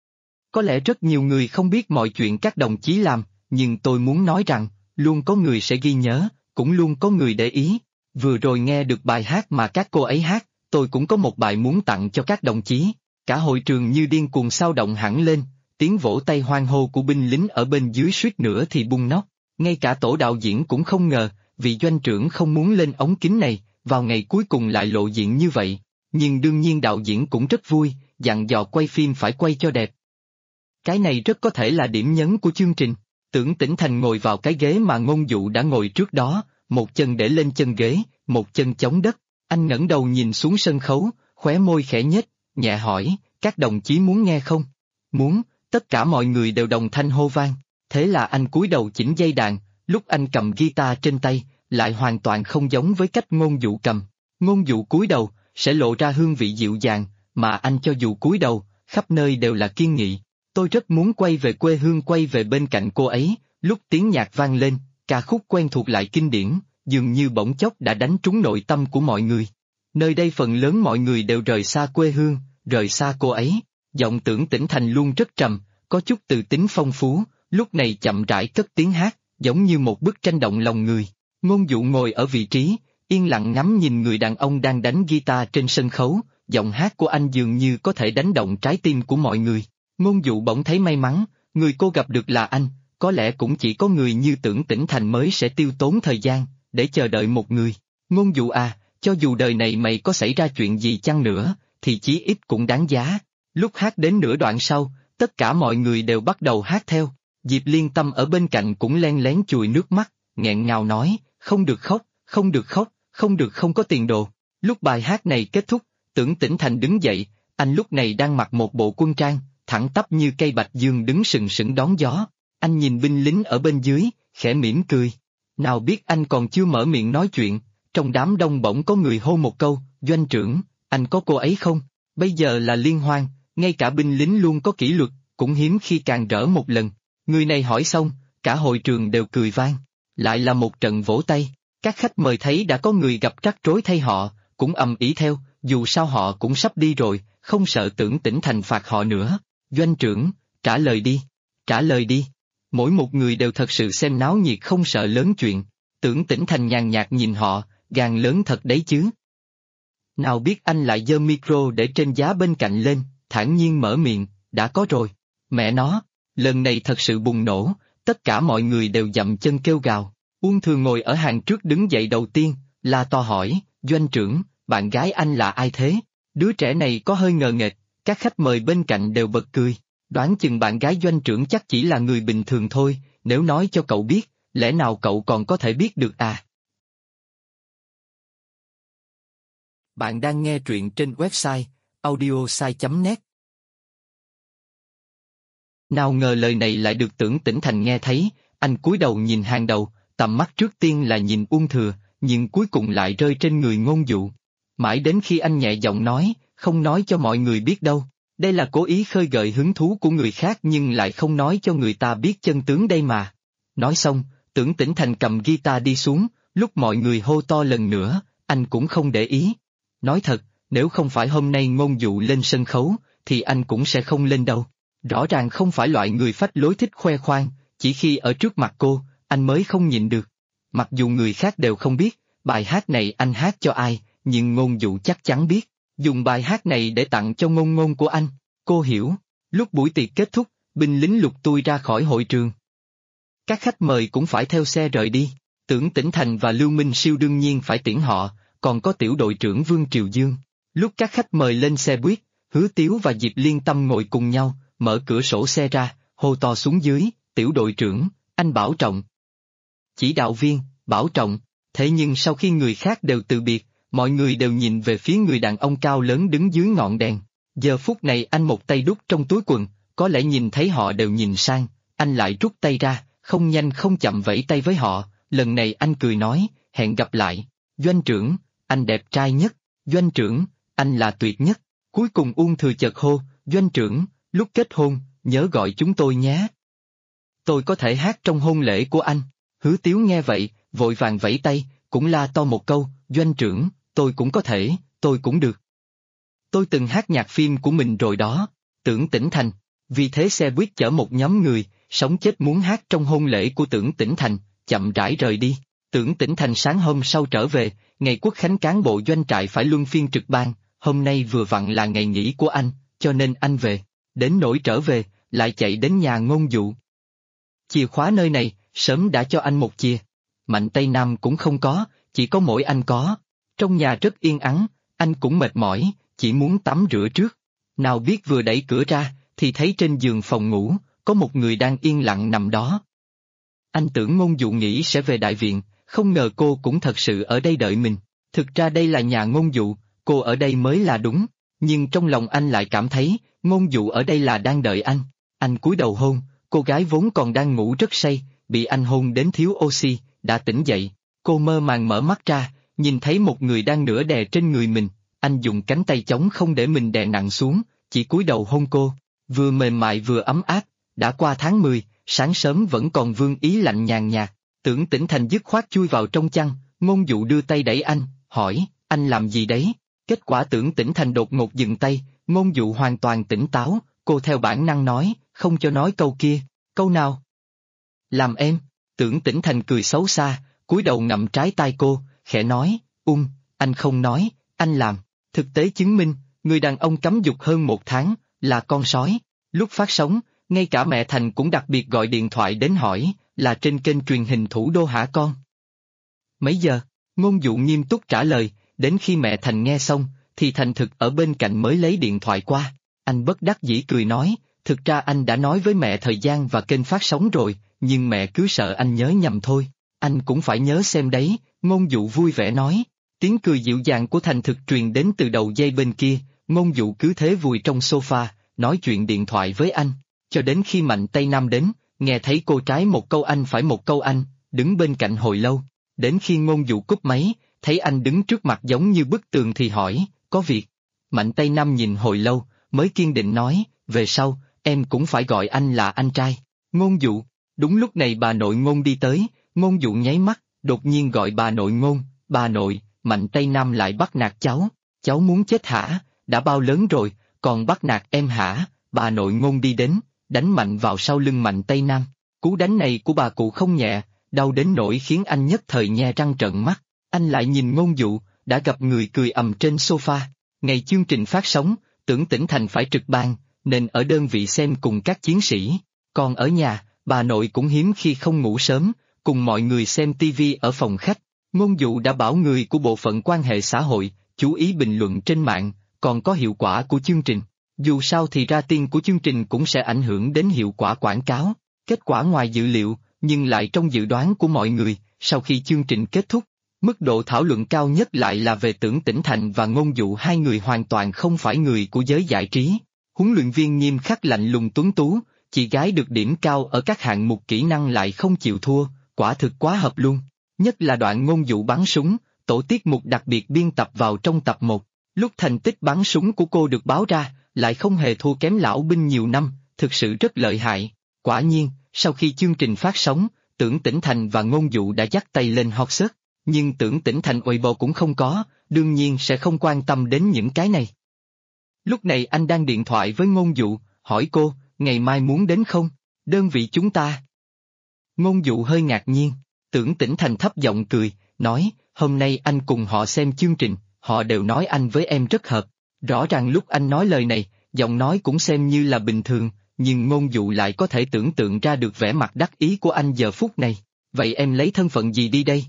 Có lẽ rất nhiều người không biết mọi chuyện các đồng chí làm, nhưng tôi muốn nói rằng, luôn có người sẽ ghi nhớ, cũng luôn có người để ý. Vừa rồi nghe được bài hát mà các cô ấy hát, tôi cũng có một bài muốn tặng cho các đồng chí. Cả hội trường như điên cuồng sao động hẳn lên, tiếng vỗ tay hoan hô của binh lính ở bên dưới suýt nữa thì bung nóc. Ngay cả tổ đạo diễn cũng không ngờ, vị doanh trưởng không muốn lên ống kính này, vào ngày cuối cùng lại lộ diện như vậy. Nhưng đương nhiên đạo diễn cũng rất vui, dặn dò quay phim phải quay cho đẹp. Cái này rất có thể là điểm nhấn của chương trình. Tưởng Tĩnh Thành ngồi vào cái ghế mà Ngôn Dụ đã ngồi trước đó, một chân để lên chân ghế, một chân chống đất. Anh ngẩng đầu nhìn xuống sân khấu, khóe môi khẽ nhếch, nhẹ hỏi, các đồng chí muốn nghe không? Muốn, tất cả mọi người đều đồng thanh hô vang. Thế là anh cúi đầu chỉnh dây đàn, lúc anh cầm guitar trên tay, lại hoàn toàn không giống với cách Ngôn Dụ cầm. Ngôn Dụ cúi đầu, sẽ lộ ra hương vị dịu dàng, mà anh cho dù cúi đầu, khắp nơi đều là kiên nghị. Tôi rất muốn quay về quê hương, quay về bên cạnh cô ấy. Lúc tiếng nhạc vang lên, ca khúc quen thuộc lại kinh điển, dường như bỗng chốc đã đánh trúng nội tâm của mọi người. Nơi đây phần lớn mọi người đều rời xa quê hương, rời xa cô ấy. Giọng Tưởng Tĩnh Thành luôn rất trầm, có chút từ tính phong phú, lúc này chậm rãi cất tiếng hát, giống như một bức tranh động lòng người. Ngôn Dụ ngồi ở vị trí, yên lặng ngắm nhìn người đàn ông đang đánh guitar trên sân khấu, giọng hát của anh dường như có thể đánh động trái tim của mọi người. Ngôn Dụ bỗng thấy may mắn, người cô gặp được là anh, có lẽ cũng chỉ có người như Tưởng Tĩnh Thành mới sẽ tiêu tốn thời gian, để chờ đợi một người. Ngôn Dụ à, cho dù đời này mày có xảy ra chuyện gì chăng nữa, thì chí ít cũng đáng giá. Lúc hát đến nửa đoạn sau, tất cả mọi người đều bắt đầu hát theo. Diệp Liên Tâm ở bên cạnh cũng len lén chùi nước mắt, nghẹn ngào nói, không được khóc, không được khóc, không được không có tiền đồ. Lúc bài hát này kết thúc, Tưởng Tĩnh Thành đứng dậy, anh lúc này đang mặc một bộ quân trang, thẳng tắp như cây bạch dương đứng sừng sững đón gió. Anh nhìn binh lính ở bên dưới, khẽ mỉm cười. Nào biết anh còn chưa mở miệng nói chuyện, trong đám đông bỗng có người hô một câu, doanh trưởng, anh có cô ấy không? Bây giờ là liên hoan, ngay cả binh lính luôn có kỷ luật, cũng hiếm khi càng rỡ một lần. Người này hỏi xong, cả hội trường đều cười vang. Lại là một trận vỗ tay, các khách mời thấy đã có người gặp rắc rối thay họ, cũng ầm ĩ theo, dù sao họ cũng sắp đi rồi, không sợ Tưởng Tĩnh Thành phạt họ nữa. Doanh trưởng, trả lời đi, trả lời đi. Mỗi một người đều thật sự xem náo nhiệt không sợ lớn chuyện. Tưởng Tĩnh Thành nhàn nhạt nhìn họ, gan lớn thật đấy chứ. Nào biết anh lại giơ micro để trên giá bên cạnh lên, thản nhiên mở miệng, đã có rồi. Mẹ nó, lần này thật sự bùng nổ, tất cả mọi người đều dậm chân kêu gào. Uông Thường ngồi ở hàng trước đứng dậy đầu tiên, la to hỏi, doanh trưởng, bạn gái anh là ai thế? Đứa trẻ này có hơi ngờ nghệch, các khách mời bên cạnh đều bật cười. Đoán chừng bạn gái doanh trưởng chắc chỉ là người bình thường thôi, nếu nói cho cậu biết, lẽ nào cậu còn có thể biết được à? Bạn đang nghe truyện trên website audiosai.net. Nào ngờ lời này lại được Tưởng Tĩnh Thành nghe thấy, anh cúi đầu nhìn hàng đầu, tầm mắt trước tiên là nhìn Uông Thừa, nhưng cuối cùng lại rơi trên người Ngôn Dụ. Mãi đến khi anh nhẹ giọng nói, không nói cho mọi người biết đâu, đây là cố ý khơi gợi hứng thú của người khác nhưng lại không nói cho người ta biết chân tướng đây mà. Nói xong, Tưởng Tĩnh Thành cầm guitar đi xuống, lúc mọi người hô to lần nữa, anh cũng không để ý. Nói thật, nếu không phải hôm nay Ngôn Dụ lên sân khấu, thì anh cũng sẽ không lên đâu. Rõ ràng không phải loại người phách lối thích khoe khoang, chỉ khi ở trước mặt cô, anh mới không nhịn được. Mặc dù người khác đều không biết, bài hát này anh hát cho ai, nhưng Ngôn Dụ chắc chắn biết, dùng bài hát này để tặng cho ngôn ngôn của anh. Cô hiểu. Lúc buổi tiệc kết thúc, binh lính lục tui ra khỏi hội trường. Các khách mời cũng phải theo xe rời đi. Tưởng Tĩnh Thành và Lưu Minh Siêu đương nhiên phải tiễn họ, còn có tiểu đội trưởng Vương Triều Dương. Lúc các khách mời lên xe buýt, Hứa Tiếu và Diệp Liên Tâm ngồi cùng nhau, mở cửa sổ xe ra, hô to xuống dưới, tiểu đội trưởng, anh bảo trọng. Chỉ đạo viên, bảo trọng. Thế nhưng sau khi người khác đều từ biệt, mọi người đều nhìn về phía người đàn ông cao lớn đứng dưới ngọn đèn. Giờ phút này anh một tay đút trong túi quần, có lẽ nhìn thấy họ đều nhìn sang, anh lại rút tay ra, không nhanh không chậm vẫy tay với họ, lần này anh cười nói, hẹn gặp lại. Doanh trưởng, anh đẹp trai nhất. Doanh trưởng, anh là tuyệt nhất. Cuối cùng Uông Thừa chợt hô, doanh trưởng, lúc kết hôn, nhớ gọi chúng tôi nhé. Tôi có thể hát trong hôn lễ của anh. Hứa Tiếu nghe vậy, vội vàng vẫy tay, cũng la to một câu, doanh trưởng, tôi cũng có thể, tôi cũng được. Tôi từng hát nhạc phim của mình rồi đó. Tưởng Tĩnh Thành. Vì thế xe buýt chở một nhóm người, sống chết muốn hát trong hôn lễ của Tưởng Tĩnh Thành, chậm rãi rời đi. Tưởng Tĩnh Thành sáng hôm sau trở về, ngày Quốc khánh cán bộ doanh trại phải luân phiên trực ban, hôm nay vừa vặn là ngày nghỉ của anh, cho nên anh về. Đến nỗi trở về, lại chạy đến nhà Ngôn Dụ. Chìa khóa nơi này, sớm đã cho anh một chìa. Mạnh Tây Nam cũng không có, chỉ có mỗi anh có. Trong nhà rất yên ắng, anh cũng mệt mỏi, chỉ muốn tắm rửa trước. Nào biết vừa đẩy cửa ra, thì thấy trên giường phòng ngủ, có một người đang yên lặng nằm đó. Anh tưởng Ngôn Dụ nghĩ sẽ về đại viện, không ngờ cô cũng thật sự ở đây đợi mình. Thực ra đây là nhà Ngôn Dụ, cô ở đây mới là đúng, nhưng trong lòng anh lại cảm thấy, Ngôn Dụ ở đây là đang đợi anh. Anh cúi đầu hôn, cô gái vốn còn đang ngủ rất say, bị anh hôn đến thiếu oxy, đã tỉnh dậy. Cô mơ màng mở mắt ra, nhìn thấy một người đang nửa đè trên người mình, anh dùng cánh tay chống không để mình đè nặng xuống, chỉ cúi đầu hôn cô, vừa mềm mại vừa ấm áp. Đã qua tháng 10, sáng sớm vẫn còn vương ý lạnh nhàn nhạt. Tưởng Tĩnh Thành dứt khoát chui vào trong chăn, Ngôn Dụ đưa tay đẩy anh, hỏi, anh làm gì đấy? Kết quả Tưởng Tĩnh Thành đột ngột dừng tay, Ngôn Dụ hoàn toàn tỉnh táo, cô theo bản năng nói, không cho nói câu kia. Câu nào? Làm em. Tưởng Tĩnh Thành cười xấu xa, cúi đầu ngậm trái tai cô, khẽ nói, anh không nói, anh làm. Thực tế chứng minh, người đàn ông cấm dục hơn 1 tháng, là con sói. Lúc phát sóng, ngay cả mẹ Thành cũng đặc biệt gọi điện thoại đến hỏi, là trên kênh truyền hình Thủ Đô hả con? Mấy giờ? Ngôn Dụ nghiêm túc trả lời, đến khi mẹ Thành nghe xong, thì Thành thực ở bên cạnh mới lấy điện thoại qua. Anh bất đắc dĩ cười nói, thực ra anh đã nói với mẹ thời gian và kênh phát sóng rồi, nhưng mẹ cứ sợ anh nhớ nhầm thôi. Anh cũng phải nhớ xem đấy, Ngôn Dụ vui vẻ nói. Tiếng cười dịu dàng của Thành thực truyền đến từ đầu dây bên kia, Ngôn Dụ cứ thế vùi trong sofa, nói chuyện điện thoại với anh, cho đến khi Mạnh Tây Nam đến, nghe thấy cô trái một câu anh phải một câu anh, đứng bên cạnh hồi lâu, đến khi Ngôn Dụ cúp máy, thấy anh đứng trước mặt giống như bức tường thì hỏi, có việc. Mạnh Tây Nam nhìn hồi lâu, mới kiên định nói, về sau, em cũng phải gọi anh là anh trai. Ngôn Dụ, đúng lúc này bà nội Ngôn đi tới, Ngôn Dụ nháy mắt, đột nhiên gọi bà nội Ngôn, bà nội. Mạnh Tây Nam lại bắt nạt cháu muốn chết hả, đã bao lớn rồi, còn bắt nạt em hả? Bà nội Ngôn đi đến, đánh mạnh vào sau lưng Mạnh Tây Nam. Cú đánh này của bà cụ không nhẹ, đau đến nỗi khiến anh nhất thời nhe răng trợn mắt. Anh lại nhìn Ngôn Dụ, đã gặp người cười ầm trên sofa. Ngày chương trình phát sóng, Tưởng Tĩnh Thành phải trực ban, nên ở đơn vị xem cùng các chiến sĩ. Còn ở nhà, bà nội cũng hiếm khi không ngủ sớm, cùng mọi người xem tivi ở phòng khách. Ngôn Dụ đã bảo người của bộ phận quan hệ xã hội, chú ý bình luận trên mạng, còn có hiệu quả của chương trình. Dù sao thì rating của chương trình cũng sẽ ảnh hưởng đến hiệu quả quảng cáo. Kết quả ngoài dự liệu, nhưng lại trong dự đoán của mọi người, sau khi chương trình kết thúc, Mức độ thảo luận cao nhất lại là về Tưởng Tĩnh Thành và Ngôn Dụ, hai người hoàn toàn không phải người của giới giải trí. Huấn luyện viên nghiêm khắc lạnh lùng tuấn tú, chị gái được điểm cao ở các hạng mục kỹ năng lại không chịu thua, quả thực quá hợp luôn. Nhất là đoạn Ngôn Dụ bắn súng, tổ tiết mục đặc biệt biên tập vào trong tập 1. Lúc thành tích bắn súng của cô được báo ra, lại không hề thua kém lão binh nhiều năm, thực sự rất lợi hại. Quả nhiên, sau khi chương trình phát sóng, Tưởng Tĩnh Thành và Ngôn Dụ đã dắt tay lên hot search, nhưng Tưởng Tĩnh Thành Weibo cũng không có, đương nhiên sẽ không quan tâm đến những cái này. Lúc này anh đang điện thoại với Ngôn Dụ, hỏi cô, ngày mai muốn đến không? Đơn vị chúng ta. Ngôn Dụ hơi ngạc nhiên, Tưởng Tĩnh Thành thấp giọng cười, nói, hôm nay anh cùng họ xem chương trình, họ đều nói anh với em rất hợp. Rõ ràng lúc anh nói lời này, giọng nói cũng xem như là bình thường, nhưng Ngôn Dụ lại có thể tưởng tượng ra được vẻ mặt đắc ý của anh giờ phút này. Vậy em lấy thân phận gì đi đây?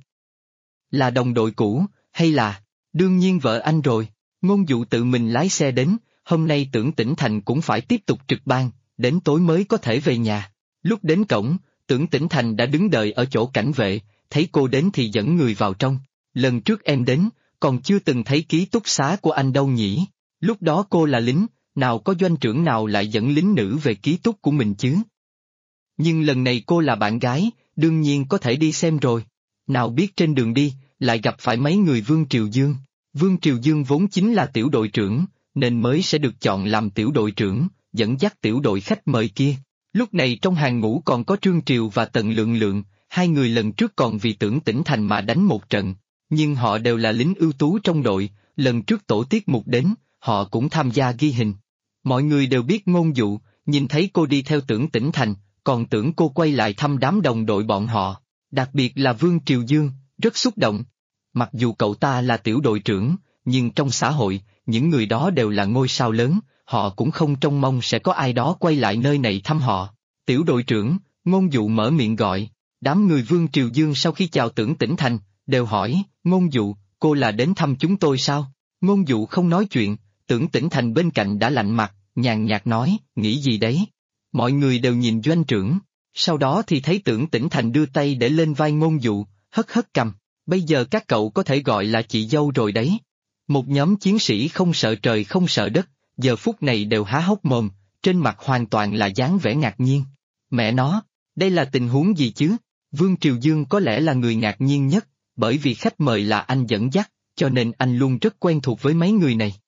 Là đồng đội cũ, hay là, đương nhiên vợ anh rồi. Ngôn Dụ tự mình lái xe đến, hôm nay Tưởng Tĩnh Thành cũng phải tiếp tục trực ban, đến tối mới có thể về nhà. Lúc đến cổng, Tưởng Tĩnh Thành đã đứng đợi ở chỗ cảnh vệ, thấy cô đến thì dẫn người vào trong. Lần trước em đến, còn chưa từng thấy ký túc xá của anh đâu nhỉ? Lúc đó cô là lính, nào có doanh trưởng nào lại dẫn lính nữ về ký túc của mình chứ? Nhưng lần này cô là bạn gái, đương nhiên có thể đi xem rồi. Nào biết trên đường đi, lại gặp phải mấy người Vương Triều Dương. Vương Triều Dương vốn chính là tiểu đội trưởng, nên mới sẽ được chọn làm tiểu đội trưởng, dẫn dắt tiểu đội khách mời kia. Lúc này trong hàng ngũ còn có Trương Triều và Tần Lượng Lượng, hai người lần trước còn vì Tưởng Tĩnh Thành mà đánh một trận. Nhưng họ đều là lính ưu tú trong đội, lần trước tổ tiết mục đến, họ cũng tham gia ghi hình. Mọi người đều biết Ngôn Dụ, nhìn thấy cô đi theo Tưởng Tĩnh Thành, còn tưởng cô quay lại thăm đám đồng đội bọn họ. Đặc biệt là Vương Triều Dương, rất xúc động. Mặc dù cậu ta là tiểu đội trưởng, nhưng trong xã hội, những người đó đều là ngôi sao lớn, họ cũng không trông mong sẽ có ai đó quay lại nơi này thăm họ. Tiểu đội trưởng, Ngôn Dụ mở miệng gọi, đám người Vương Triều Dương sau khi chào Tưởng Tĩnh Thành, đều hỏi, Ngôn Dụ, cô là đến thăm chúng tôi sao? Ngôn Dụ không nói chuyện, Tưởng Tĩnh Thành bên cạnh đã lạnh mặt, nhàn nhạt nói, nghĩ gì đấy? Mọi người đều nhìn doanh trưởng, sau đó thì thấy Tưởng Tĩnh Thành đưa tay để lên vai Ngôn Dụ, hất hất cằm, bây giờ các cậu có thể gọi là chị dâu rồi đấy. Một nhóm chiến sĩ không sợ trời không sợ đất, giờ phút này đều há hốc mồm, trên mặt hoàn toàn là dáng vẻ ngạc nhiên. Mẹ nó, đây là tình huống gì chứ? Vương Triều Dương có lẽ là người ngạc nhiên nhất, bởi vì khách mời là anh dẫn dắt, cho nên anh luôn rất quen thuộc với mấy người này.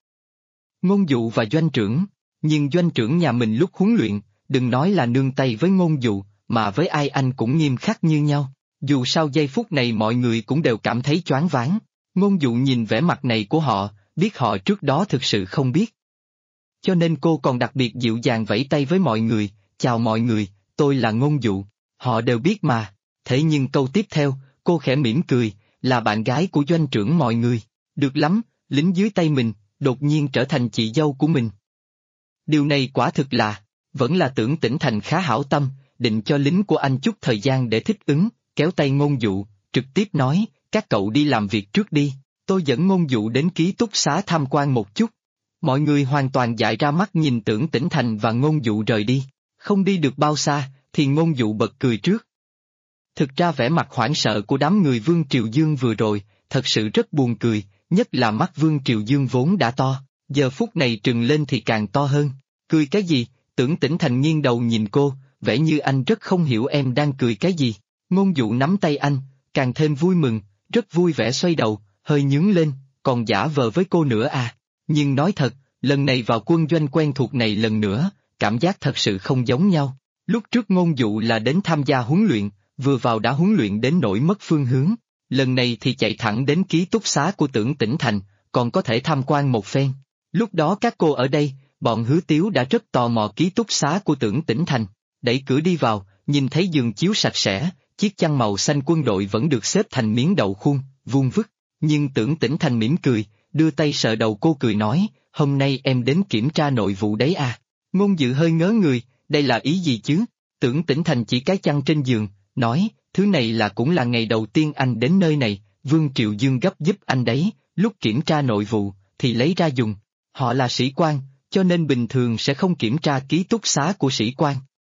Ngôn Dụ và doanh trưởng, nhưng doanh trưởng nhà mình lúc huấn luyện, đừng nói là nương tay với Ngôn Dụ, mà với ai anh cũng nghiêm khắc như nhau. Dù sao giây phút này mọi người cũng đều cảm thấy choáng váng. Ngôn Dụ nhìn vẻ mặt này của họ, biết họ trước đó thực sự không biết. Cho nên cô còn đặc biệt dịu dàng vẫy tay với mọi người, chào mọi người, tôi là Ngôn Dụ, họ đều biết mà. Thế nhưng câu tiếp theo, cô khẽ mỉm cười, là bạn gái của doanh trưởng mọi người. Được lắm, lính dưới tay mình, đột nhiên trở thành chị dâu của mình. Điều này quả thực là, vẫn là Tưởng Tĩnh Thành khá hảo tâm, định cho lính của anh chút thời gian để thích ứng, kéo tay Ngôn Dụ, trực tiếp nói, các cậu đi làm việc trước đi, tôi dẫn Ngôn Dụ đến ký túc xá tham quan một chút. Mọi người hoàn toàn dại ra mắt nhìn Tưởng Tĩnh Thành và Ngôn Dụ rời đi, không đi được bao xa, thì Ngôn Dụ bật cười trước. Thực ra vẻ mặt hoảng sợ của đám người Vương Triều Dương vừa rồi, thật sự rất buồn cười, nhất là mắt Vương Triều Dương vốn đã to, giờ phút này trừng lên thì càng to hơn. Cười cái gì? Tưởng Tĩnh Thành nghiêng đầu nhìn cô, vẻ như anh rất không hiểu em đang cười cái gì. Ngôn Dụ nắm tay anh, càng thêm vui mừng, rất vui vẻ xoay đầu, hơi nhướng lên, còn giả vờ với cô nữa à. Nhưng nói thật, lần này vào quân doanh quen thuộc này lần nữa, cảm giác thật sự không giống nhau. Lúc trước Ngôn Dụ là đến tham gia huấn luyện, vừa vào đã huấn luyện đến nỗi mất phương hướng. Lần này thì chạy thẳng đến ký túc xá của Tưởng Tĩnh Thành, còn có thể tham quan một phen. Lúc đó các cô ở đây, bọn Hứa Tiếu đã rất tò mò ký túc xá của Tưởng Tĩnh Thành. Đẩy cửa đi vào, nhìn thấy giường chiếu sạch sẽ, chiếc chăn màu xanh quân đội vẫn được xếp thành miếng đậu khuôn, vuông vức. Nhưng Tưởng Tĩnh Thành mỉm cười, đưa tay sờ đầu cô cười nói, hôm nay em đến kiểm tra nội vụ đấy à. Ngôn Dự hơi ngớ người, đây là ý gì chứ? Tưởng Tĩnh Thành chỉ cái chăn trên giường, nói, thứ này là cũng là ngày đầu tiên anh đến nơi này, Vương Triều Dương gấp giúp anh đấy, lúc kiểm tra nội vụ, thì lấy ra dùng. Họ là sĩ quan, cho nên bình thường sẽ không kiểm tra ký túc xá của sĩ quan.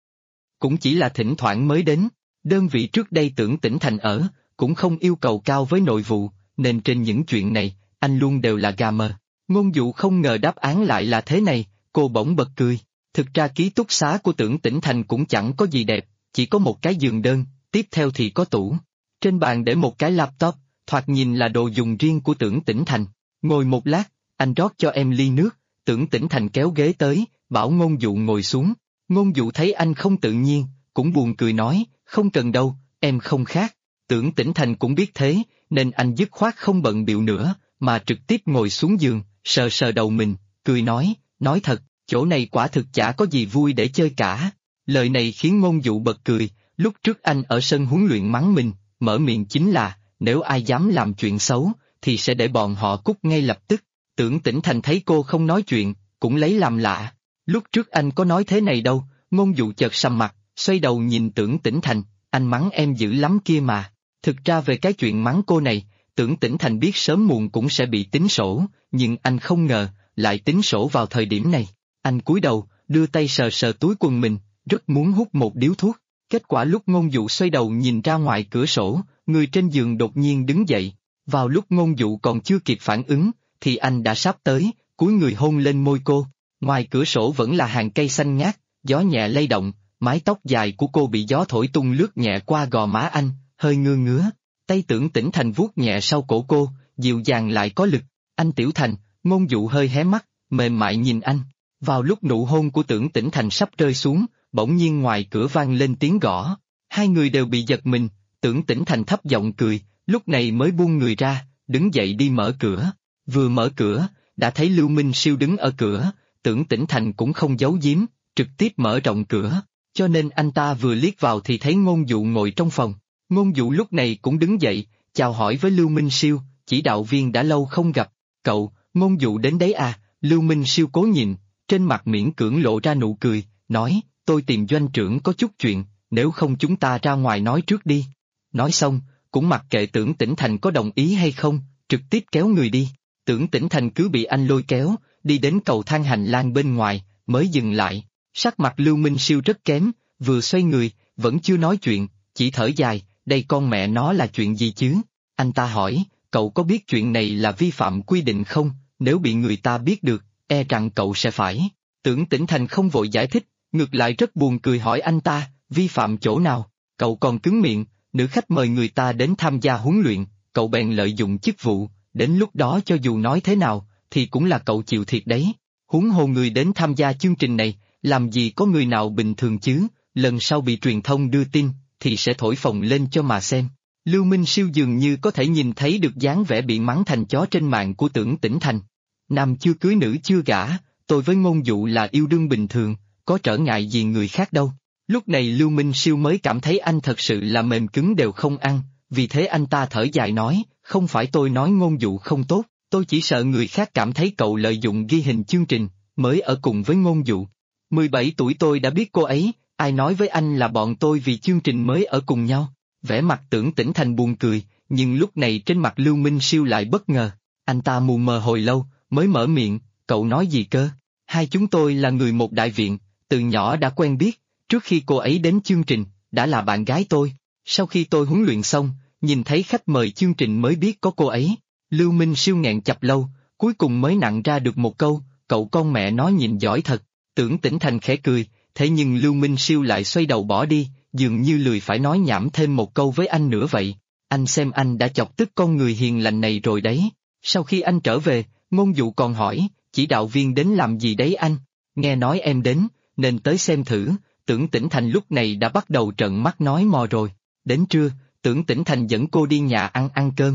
Cũng chỉ là thỉnh thoảng mới đến, đơn vị trước đây Tưởng Tĩnh Thành ở, cũng không yêu cầu cao với nội vụ, nên trên những chuyện này, anh luôn đều là gà mờ. Ngôn Dụ không ngờ đáp án lại là thế này, cô bỗng bật cười. Thực ra ký túc xá của Tưởng Tĩnh Thành cũng chẳng có gì đẹp, chỉ có một cái giường đơn, tiếp theo thì có tủ. Trên bàn để một cái laptop, thoạt nhìn là đồ dùng riêng của Tưởng Tĩnh Thành. Ngồi một lát, anh rót cho em ly nước, Tưởng Tĩnh Thành kéo ghế tới, bảo Ngôn Dụ ngồi xuống. Ngôn Dụ thấy anh không tự nhiên, cũng buồn cười nói, không cần đâu, em không khác. Tưởng Tĩnh Thành cũng biết thế, nên anh dứt khoát không bận bịu nữa, mà trực tiếp ngồi xuống giường, sờ sờ đầu mình, cười nói thật, chỗ này quả thực chả có gì vui để chơi cả. Lời này khiến Ngôn Dụ bật cười, lúc trước anh ở sân huấn luyện mắng mình, mở miệng chính là, nếu ai dám làm chuyện xấu, thì sẽ để bọn họ cút ngay lập tức. Tưởng Tĩnh Thành thấy cô không nói chuyện, cũng lấy làm lạ. Lúc trước anh có nói thế này đâu, Ngôn Dụ chợt sầm mặt, xoay đầu nhìn Tưởng Tĩnh Thành, anh mắng em dữ lắm kia mà. Thực ra về cái chuyện mắng cô này, Tưởng Tĩnh Thành biết sớm muộn cũng sẽ bị tính sổ, nhưng anh không ngờ, lại tính sổ vào thời điểm này. Anh cúi đầu, đưa tay sờ sờ túi quần mình, rất muốn hút một điếu thuốc. Kết quả lúc Ngôn Dụ xoay đầu nhìn ra ngoài cửa sổ, người trên giường đột nhiên đứng dậy. Vào lúc Ngôn Dụ còn chưa kịp phản ứng, thì anh đã sắp tới, cúi người hôn lên môi cô. Ngoài cửa sổ vẫn là hàng cây xanh ngát, gió nhẹ lay động, mái tóc dài của cô bị gió thổi tung lướt nhẹ qua gò má anh, hơi ngứa ngứa. Tay Tưởng Tĩnh Thành vuốt nhẹ sau cổ cô, dịu dàng lại có lực. Anh Tiểu Thành, Ngôn Dụ hơi hé mắt, mềm mại nhìn anh. Vào lúc nụ hôn của Tưởng Tĩnh Thành sắp rơi xuống, bỗng nhiên ngoài cửa vang lên tiếng gõ. Hai người đều bị giật mình, Tưởng Tĩnh Thành thấp giọng cười, lúc này mới buông người ra, đứng dậy đi mở cửa. Vừa mở cửa, đã thấy Lưu Minh Siêu đứng ở cửa, Tưởng Tĩnh Thành cũng không giấu giếm, trực tiếp mở rộng cửa, cho nên anh ta vừa liếc vào thì thấy Ngôn Dụ ngồi trong phòng. Ngôn Dụ lúc này cũng đứng dậy, chào hỏi với Lưu Minh Siêu, chỉ đạo viên đã lâu không gặp. Cậu, Ngôn Dụ đến đấy à? Lưu Minh Siêu cố nhìn, trên mặt miễn cưỡng lộ ra nụ cười, nói, tôi tìm doanh trưởng có chút chuyện, nếu không chúng ta ra ngoài nói trước đi. Nói xong, cũng mặc kệ Tưởng Tĩnh Thành có đồng ý hay không, trực tiếp kéo người đi. Tưởng Tĩnh Thành cứ bị anh lôi kéo, đi đến cầu thang hành lang bên ngoài, mới dừng lại. Sắc mặt Lưu Minh Siêu rất kém, vừa xoay người, vẫn chưa nói chuyện, chỉ thở dài, đây con mẹ nó là chuyện gì chứ? Anh ta hỏi, cậu có biết chuyện này là vi phạm quy định không? Nếu bị người ta biết được, e rằng cậu sẽ phải. Tưởng Tĩnh Thành không vội giải thích, ngược lại rất buồn cười hỏi anh ta, vi phạm chỗ nào? Cậu còn cứng miệng, nữ khách mời người ta đến tham gia huấn luyện, cậu bèn lợi dụng chức vụ, đến lúc đó cho dù nói thế nào, thì cũng là cậu chịu thiệt đấy. Huống hồ người đến tham gia chương trình này, làm gì có người nào bình thường chứ, lần sau bị truyền thông đưa tin, thì sẽ thổi phồng lên cho mà xem. Lưu Minh Siêu dường như có thể nhìn thấy được dáng vẻ bị mắng thành chó trên mạng của Tưởng Tĩnh Thành. Nam chưa cưới nữ chưa gả, tôi với Ngôn Dụ là yêu đương bình thường, có trở ngại gì người khác đâu. Lúc này Lưu Minh Siêu mới cảm thấy anh thật sự là mềm cứng đều không ăn, vì thế anh ta thở dài nói, không phải tôi nói Ngôn Dụ không tốt, tôi chỉ sợ người khác cảm thấy cậu lợi dụng ghi hình chương trình, mới ở cùng với Ngôn Dụ. 17 tuổi tôi đã biết cô ấy, ai nói với anh là bọn tôi vì chương trình mới ở cùng nhau. Vẻ mặt Tưởng Tĩnh Thành buồn cười, nhưng lúc này trên mặt Lưu Minh Siêu lại bất ngờ. Anh ta mù mờ hồi lâu, mới mở miệng, cậu nói gì cơ? Hai chúng tôi là người một đại viện, từ nhỏ đã quen biết, trước khi cô ấy đến chương trình, đã là bạn gái tôi. Sau khi tôi huấn luyện xong, nhìn thấy khách mời chương trình mới biết có cô ấy. Lưu Minh Siêu nghẹn chập lâu, cuối cùng mới nặn ra được một câu, cậu con mẹ nó nhìn giỏi thật. Tưởng Tĩnh Thành khẽ cười, thế nhưng Lưu Minh Siêu lại xoay đầu bỏ đi, dường như lười phải nói nhảm thêm một câu với anh nữa vậy. Anh xem anh đã chọc tức con người hiền lành này rồi đấy. Sau khi anh trở về, Ngôn Dụ còn hỏi, chỉ đạo viên đến làm gì đấy anh? Nghe nói em đến, nên tới xem thử. Tưởng Tĩnh Thành lúc này đã bắt đầu trợn mắt nói mò rồi. Đến trưa, Tưởng Tĩnh Thành dẫn cô đi nhà ăn cơm.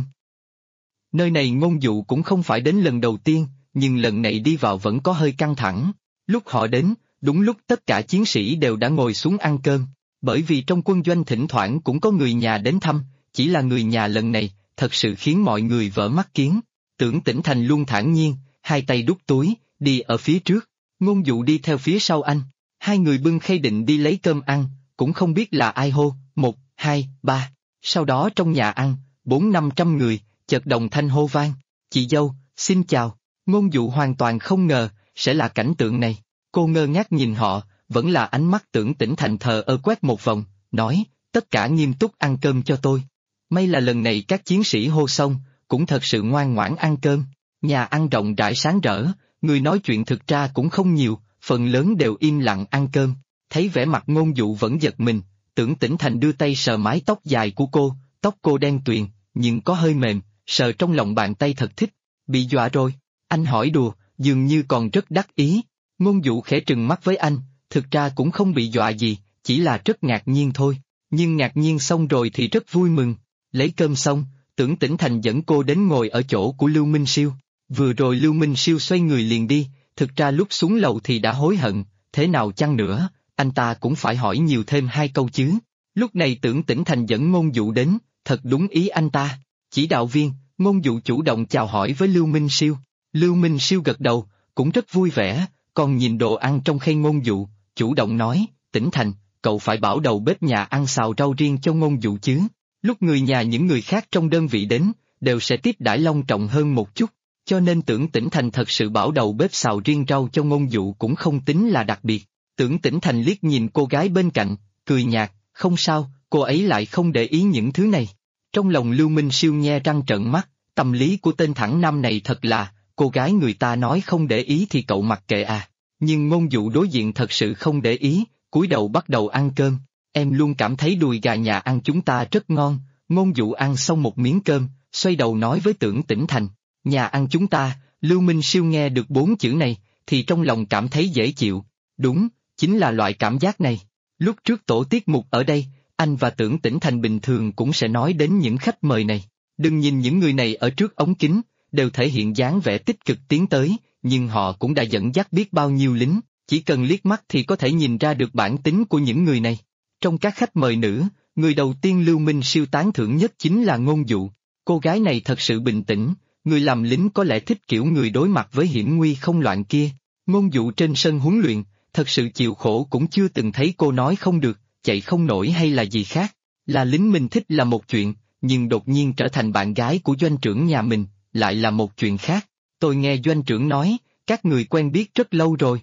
Nơi này Ngôn Dụ cũng không phải đến lần đầu tiên, nhưng lần này đi vào vẫn có hơi căng thẳng. Lúc họ đến, đúng lúc tất cả chiến sĩ đều đã ngồi xuống ăn cơm, bởi vì trong quân doanh thỉnh thoảng cũng có người nhà đến thăm, chỉ là người nhà lần này, thật sự khiến mọi người vỡ mắt kiến. Tưởng Tĩnh Thành luôn thản nhiên, hai tay đút túi, đi ở phía trước, Ngôn Dụ đi theo phía sau anh. Hai người bưng khay định đi lấy cơm ăn, cũng không biết là ai hô, 1, 2, 3. Sau đó trong nhà ăn, 400-500 người, chợt đồng thanh hô vang, chị dâu, xin chào. Ngôn Dụ hoàn toàn không ngờ, sẽ là cảnh tượng này. Cô ngơ ngác nhìn họ, vẫn là ánh mắt Tưởng Tĩnh Thành thờ ơ quét một vòng, nói, tất cả nghiêm túc ăn cơm cho tôi. May là lần này các chiến sĩ hô xong, cũng thật sự ngoan ngoãn ăn cơm. Nhà ăn rộng rãi sáng rỡ, người nói chuyện thực ra cũng không nhiều, phần lớn đều im lặng ăn cơm. Thấy vẻ mặt Ngôn Dụ vẫn giật mình, Tưởng Tĩnh Thành đưa tay sờ mái tóc dài của cô, tóc cô đen tuyền, nhưng có hơi mềm, sờ trong lòng bàn tay thật thích. Bị dọa rồi, anh hỏi đùa, dường như còn rất đắc ý. Ngôn Dụ khẽ trừng mắt với anh, thực ra cũng không bị dọa gì, chỉ là rất ngạc nhiên thôi. Nhưng ngạc nhiên xong rồi thì rất vui mừng. Lấy cơm xong, Tưởng Tĩnh Thành dẫn cô đến ngồi ở chỗ của Lưu Minh Siêu. Vừa rồi Lưu Minh Siêu xoay người liền đi, thực ra lúc xuống lầu thì đã hối hận, thế nào chăng nữa, anh ta cũng phải hỏi nhiều thêm 2 câu chứ. Lúc này Tưởng Tĩnh Thành dẫn Ngôn Dụ đến, thật đúng ý anh ta. Chỉ đạo viên, Ngôn Dụ chủ động chào hỏi với Lưu Minh Siêu. Lưu Minh Siêu gật đầu, cũng rất vui vẻ, còn nhìn đồ ăn trong khay Ngôn Dụ, chủ động nói, Tĩnh Thành, cậu phải bảo đầu bếp nhà ăn xào rau riêng cho Ngôn Dụ chứ. Lúc người nhà những người khác trong đơn vị đến, đều sẽ tiếp đãi long trọng hơn một chút, cho nên Tưởng Tĩnh Thành thật sự bảo đầu bếp xào riêng rau cho Ngôn Dụ cũng không tính là đặc biệt. Tưởng Tĩnh Thành liếc nhìn cô gái bên cạnh, cười nhạt, không sao, cô ấy lại không để ý những thứ này. Trong lòng Lưu Minh Siêu nhe răng trợn mắt, tâm lý của tên thẳng nam này thật là, cô gái người ta nói không để ý thì cậu mặc kệ à. Nhưng Ngôn Dụ đối diện thật sự không để ý, cúi đầu bắt đầu ăn cơm. Em luôn cảm thấy đùi gà nhà ăn chúng ta rất ngon. Ngôn Dụ ăn xong một miếng cơm, xoay đầu nói với Tưởng Tĩnh Thành, nhà ăn chúng ta. Lưu Minh Siêu nghe được 4 chữ này, thì trong lòng cảm thấy dễ chịu. Đúng, chính là loại cảm giác này. Lúc trước tổ tiết mục ở đây, anh và Tưởng Tĩnh Thành bình thường cũng sẽ nói đến những khách mời này. Đừng nhìn những người này ở trước ống kính, đều thể hiện dáng vẻ tích cực tiến tới, nhưng họ cũng đã dẫn dắt biết bao nhiêu lính, chỉ cần liếc mắt thì có thể nhìn ra được bản tính của những người này. Trong các khách mời nữ, người đầu tiên Lưu Minh Siêu tán thưởng nhất chính là Ngôn Dụ. Cô gái này thật sự bình tĩnh, người làm lính có lẽ thích kiểu người đối mặt với hiểm nguy không loạn kia. Ngôn Dụ trên sân huấn luyện, thật sự chịu khổ cũng chưa từng thấy cô nói không được, chạy không nổi hay là gì khác. Là lính mình thích là một chuyện, nhưng đột nhiên trở thành bạn gái của doanh trưởng nhà mình, lại là một chuyện khác. Tôi nghe doanh trưởng nói, các người quen biết rất lâu rồi.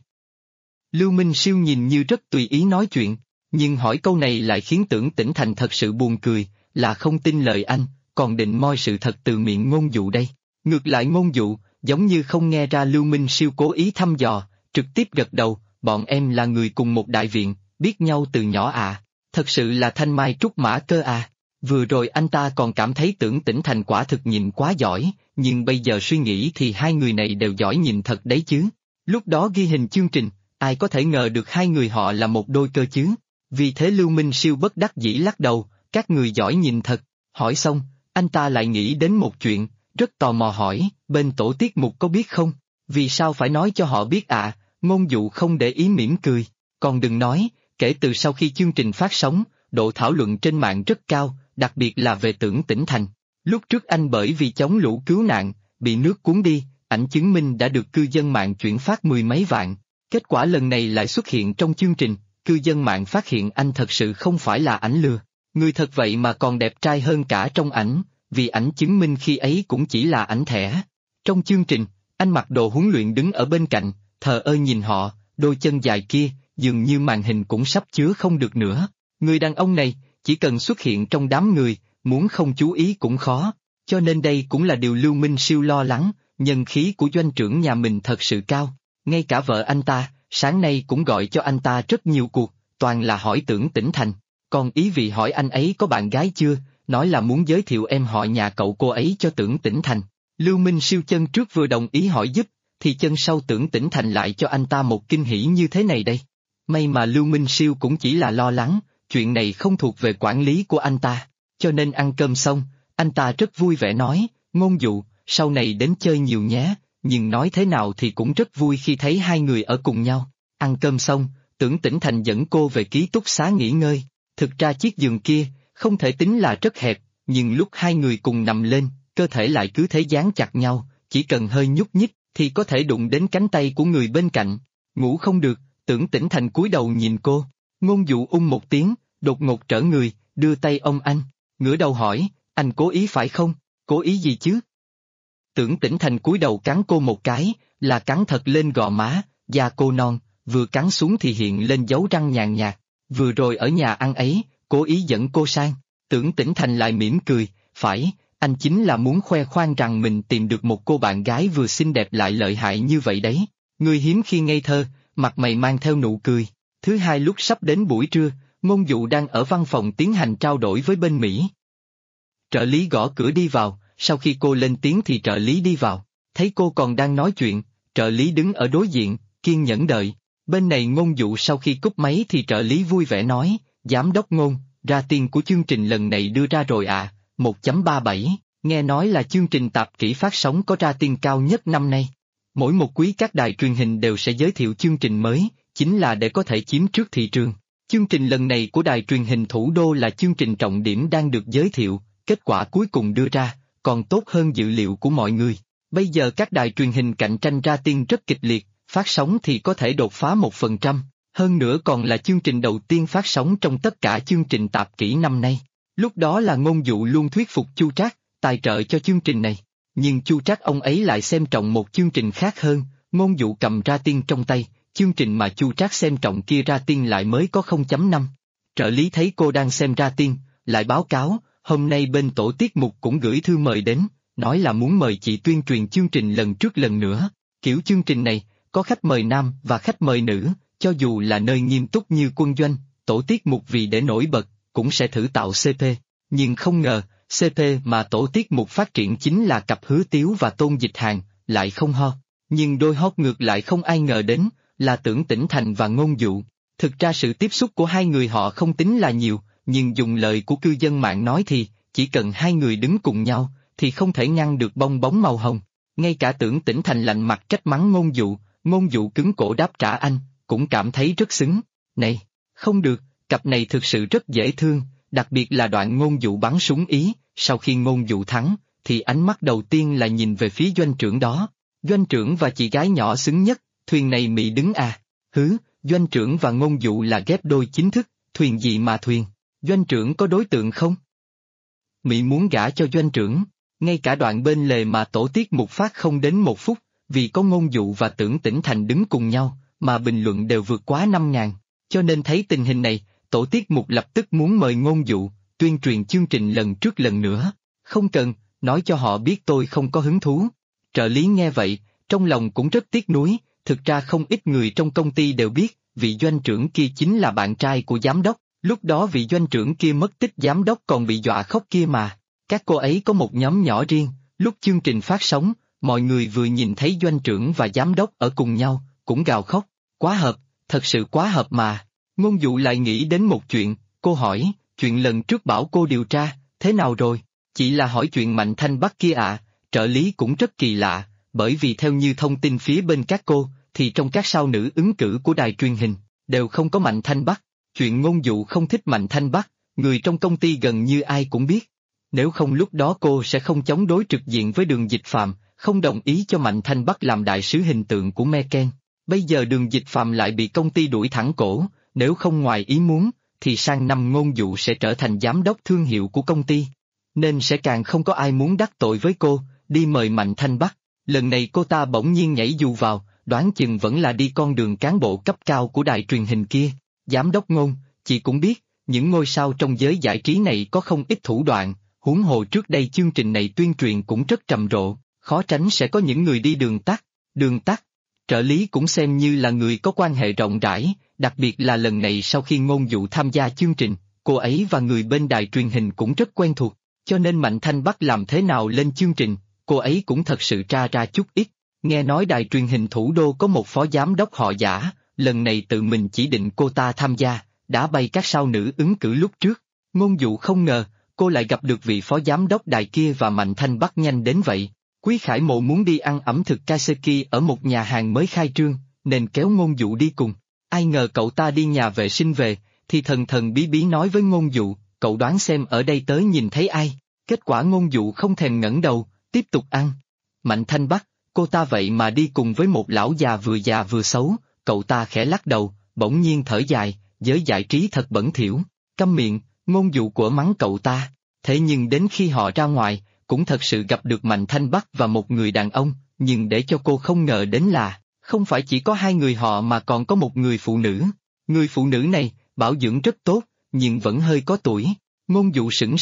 Lưu Minh Siêu nhìn như rất tùy ý nói chuyện, nhưng hỏi câu này lại khiến Tưởng Tĩnh Thành thật sự buồn cười, là không tin lời anh, còn định moi sự thật từ miệng Ngôn Dụ đây. Ngược lại Ngôn Dụ, giống như không nghe ra Lưu Minh Siêu cố ý thăm dò, trực tiếp gật đầu, bọn em là người cùng một đại viện, biết nhau từ nhỏ à, thật sự là thanh mai trúc mã cơ à. Vừa rồi anh ta còn cảm thấy Tưởng Tĩnh Thành quả thực nhìn quá giỏi, nhưng bây giờ suy nghĩ thì hai người này đều giỏi nhìn thật đấy chứ. Lúc đó ghi hình chương trình, ai có thể ngờ được hai người họ là một đôi cơ chứ. Vì thế Lưu Minh Siêu bất đắc dĩ lắc đầu, các người giỏi nhìn thật. Hỏi xong, anh ta lại nghĩ đến một chuyện, rất tò mò hỏi, bên tổ tiết mục có biết không? Vì sao phải nói cho họ biết ạ? Ngôn Dụ không để ý mỉm cười, còn đừng nói, kể từ sau khi chương trình phát sóng, độ thảo luận trên mạng rất cao, đặc biệt là về Tưởng Tĩnh Thành. Lúc trước anh bởi vì chống lũ cứu nạn, bị nước cuốn đi, ảnh chứng minh đã được cư dân mạng chuyển phát 10 mấy vạn. Kết quả lần này lại xuất hiện trong chương trình, cư dân mạng phát hiện anh thật sự không phải là ảnh lừa. Người thật vậy mà còn đẹp trai hơn cả trong ảnh, vì ảnh chứng minh khi ấy cũng chỉ là ảnh thẻ. Trong chương trình, anh mặc đồ huấn luyện đứng ở bên cạnh, thờ ơ nhìn họ, đôi chân dài kia, dường như màn hình cũng sắp chứa không được nữa. Người đàn ông này, chỉ cần xuất hiện trong đám người, muốn không chú ý cũng khó, cho nên đây cũng là điều Lưu Minh Siêu lo lắng, nhân khí của doanh trưởng nhà mình thật sự cao. Ngay cả vợ anh ta, sáng nay cũng gọi cho anh ta rất nhiều cuộc, toàn là hỏi Tưởng Tĩnh Thành, còn ý vị hỏi anh ấy có bạn gái chưa, nói là muốn giới thiệu em họ nhà cậu cô ấy cho Tưởng Tĩnh Thành. Lưu Minh Siêu chân trước vừa đồng ý hỏi giúp, thì chân sau Tưởng Tĩnh Thành lại cho anh ta một kinh hỉ như thế này đây. May mà Lưu Minh Siêu cũng chỉ là lo lắng, chuyện này không thuộc về quản lý của anh ta, cho nên ăn cơm xong, anh ta rất vui vẻ nói, Ngôn Dụ, sau này đến chơi nhiều nhé, nhưng nói thế nào thì cũng rất vui khi thấy hai người ở cùng nhau. Ăn cơm xong, Tưởng Tĩnh Thành dẫn cô về ký túc xá nghỉ ngơi, thực ra chiếc giường kia, không thể tính là rất hẹp, nhưng lúc hai người cùng nằm lên, cơ thể lại cứ thế dán chặt nhau, chỉ cần hơi nhúc nhích, thì có thể đụng đến cánh tay của người bên cạnh. Ngủ không được, Tưởng Tĩnh Thành cúi đầu nhìn cô, Ngôn Dụ một tiếng, đột ngột trở người, đưa tay ôm anh, ngửa đầu hỏi, anh cố ý phải không? Cố ý gì chứ? Tưởng Tĩnh Thành cúi đầu cắn cô một cái, là cắn thật lên gò má, da cô non, vừa cắn xuống thì hiện lên dấu răng nhàn nhạt, vừa rồi ở nhà ăn ấy, cố ý dẫn cô sang. Tưởng Tĩnh Thành lại mỉm cười, phải, anh chính là muốn khoe khoang rằng mình tìm được một cô bạn gái vừa xinh đẹp lại lợi hại như vậy đấy. Ngươi hiếm khi ngây thơ, mặt mày mang theo nụ cười. Thứ hai lúc sắp đến buổi trưa, Ngôn Dụ đang ở văn phòng tiến hành trao đổi với bên Mỹ. Trợ lý gõ cửa đi vào, sau khi cô lên tiếng thì trợ lý đi vào. Thấy cô còn đang nói chuyện, trợ lý đứng ở đối diện, kiên nhẫn đợi. Bên này Ngôn Dụ sau khi cúp máy thì trợ lý vui vẻ nói, Giám đốc Ngôn, rating của chương trình lần này đưa ra rồi à, 1.37, nghe nói là chương trình tạp kỹ phát sóng có rating cao nhất năm nay. Mỗi một quý các đài truyền hình đều sẽ giới thiệu chương trình mới, chính là để có thể chiếm trước thị trường. Chương trình lần này của đài truyền hình thủ đô là chương trình trọng điểm đang được giới thiệu, kết quả cuối cùng đưa ra, còn tốt hơn dự liệu của mọi người. Bây giờ các đài truyền hình cạnh tranh rating rất kịch liệt, phát sóng thì có thể đột phá 1%, hơn nữa còn là chương trình đầu tiên phát sóng trong tất cả chương trình tạp kỹ năm nay. Lúc đó là Ngôn Dụ luôn thuyết phục Chu Trác, tài trợ cho chương trình này. Nhưng Chu Trác ông ấy lại xem trọng một chương trình khác hơn, Ngôn Dụ cầm rating trong tay, chương trình mà Chu Trác xem trọng kia rating lại mới có 0.5. Trợ lý thấy cô đang xem rating, lại báo cáo, hôm nay bên tổ tiết mục cũng gửi thư mời đến, nói là muốn mời chị tuyên truyền chương trình lần trước lần nữa. Kiểu chương trình này, có khách mời nam và khách mời nữ, cho dù là nơi nghiêm túc như Quân Doanh, tổ tiết mục vì để nổi bật, cũng sẽ thử tạo CP. Nhưng không ngờ, CP mà tổ tiết mục phát triển chính là cặp Hứa Tiếu và Tôn Dịch Hàn, lại không ho. Nhưng đôi hot ngược lại không ai ngờ đến, là Tưởng Tĩnh Thành và Ngôn Dụ. Thực ra sự tiếp xúc của hai người họ không tính là nhiều, nhưng dùng lời của cư dân mạng nói thì, chỉ cần hai người đứng cùng nhau, thì không thể ngăn được bong bóng màu hồng. Ngay cả Tưởng Tĩnh Thành lạnh mặt trách mắng Ngôn Dụ cứng cổ đáp trả anh, cũng cảm thấy rất xứng. Này, không được, cặp này thực sự rất dễ thương, đặc biệt là đoạn Ngôn Dụ bắn súng Ý, sau khi Ngôn Dụ thắng, thì ánh mắt đầu tiên là nhìn về phía doanh trưởng đó. Doanh trưởng và chị gái nhỏ xứng nhất, thuyền này Mỹ đứng à? Doanh trưởng và Ngôn Dụ là ghép đôi chính thức, thuyền gì mà thuyền? Doanh trưởng có đối tượng không? Mỹ muốn gả cho doanh trưởng, ngay cả đoạn bên lề mà tổ tiết mục phát không đến 1 phút, vì có Ngôn Dụ và Tưởng Tĩnh Thành đứng cùng nhau, mà bình luận đều vượt quá 5.000, cho nên thấy tình hình này, tổ tiết mục lập tức muốn mời Ngôn Dụ, tuyên truyền chương trình lần trước lần nữa. Không cần, nói cho họ biết tôi không có hứng thú. Trợ lý nghe vậy, trong lòng cũng rất tiếc nuối, thực ra không ít người trong công ty đều biết, vị doanh trưởng kia chính là bạn trai của giám đốc, lúc đó vị doanh trưởng kia mất tích giám đốc còn bị dọa khóc kia mà. Các cô ấy có một nhóm nhỏ riêng, lúc chương trình phát sóng, mọi người vừa nhìn thấy doanh trưởng và giám đốc ở cùng nhau, cũng gào khóc, quá hợp, thật sự quá hợp mà. Ngôn Dụ lại nghĩ đến một chuyện, cô hỏi, chuyện lần trước bảo cô điều tra, thế nào rồi? Chỉ là hỏi chuyện Mạnh Thanh Bắc kia ạ. Trợ lý cũng rất kỳ lạ, bởi vì theo như thông tin phía bên các cô, thì trong các sao nữ ứng cử của đài truyền hình, đều không có Mạnh Thanh Bắc. Chuyện Ngôn Dụ không thích Mạnh Thanh Bắc, người trong công ty gần như ai cũng biết. Nếu không lúc đó cô sẽ không chống đối trực diện với Đường Dịch Phạm, không đồng ý cho Mạnh Thanh Bắc làm đại sứ hình tượng của Merkel. Bây giờ Đường Dịch Phạm lại bị công ty đuổi thẳng cổ, nếu không ngoài ý muốn, thì sang năm Ngôn Dụ sẽ trở thành giám đốc thương hiệu của công ty. Nên sẽ càng không có ai muốn đắc tội với cô, đi mời Mạnh Thanh Bắc. Lần này cô ta bỗng nhiên nhảy dù vào, đoán chừng vẫn là đi con đường cán bộ cấp cao của đài truyền hình kia. Giám đốc Ngôn, chị cũng biết, những ngôi sao trong giới giải trí này có không ít thủ đoạn, huống hồ trước đây chương trình này tuyên truyền cũng rất trầm rộ, khó tránh sẽ có những người đi đường tắt. Đường tắt, trợ lý cũng xem như là người có quan hệ rộng rãi, đặc biệt là lần này sau khi Ngôn Dụ tham gia chương trình, cô ấy và người bên đài truyền hình cũng rất quen thuộc, cho nên Mạnh Thanh Bắc làm thế nào lên chương trình, cô ấy cũng thật sự tra ra chút ít. Nghe nói đài truyền hình thủ đô có một phó giám đốc họ Giả, lần này tự mình chỉ định cô ta tham gia, đã bay các sao nữ ứng cử lúc trước. Ngôn Dụ không ngờ, cô lại gặp được vị phó giám đốc đài kia và Mạnh Thanh Bắc nhanh đến vậy. Quý Khải Mộ muốn đi ăn ẩm thực Kaiseki ở một nhà hàng mới khai trương, nên kéo Ngôn Dụ đi cùng. Ai ngờ cậu ta đi nhà vệ sinh về, thì thần thần bí bí nói với Ngôn Dụ, cậu đoán xem ở đây tới nhìn thấy ai. Kết quả Ngôn Dụ không thèm ngẩng đầu, tiếp tục ăn. Mạnh Thanh Bắc, cô ta vậy mà đi cùng với một lão già vừa xấu, cậu ta khẽ lắc đầu, bỗng nhiên thở dài, giới giải trí thật bẩn thỉu. Câm miệng, Ngôn Dụ của mắng cậu ta. Thế nhưng đến khi họ ra ngoài, cũng thật sự gặp được Mạnh Thanh Bắc và một người đàn ông, nhưng để cho cô không ngờ đến là, không phải chỉ có hai người họ mà còn có một người phụ nữ. Người phụ nữ này, bảo dưỡng rất tốt, nhưng vẫn hơi có tuổi. Ngôn Dụ sững sờ,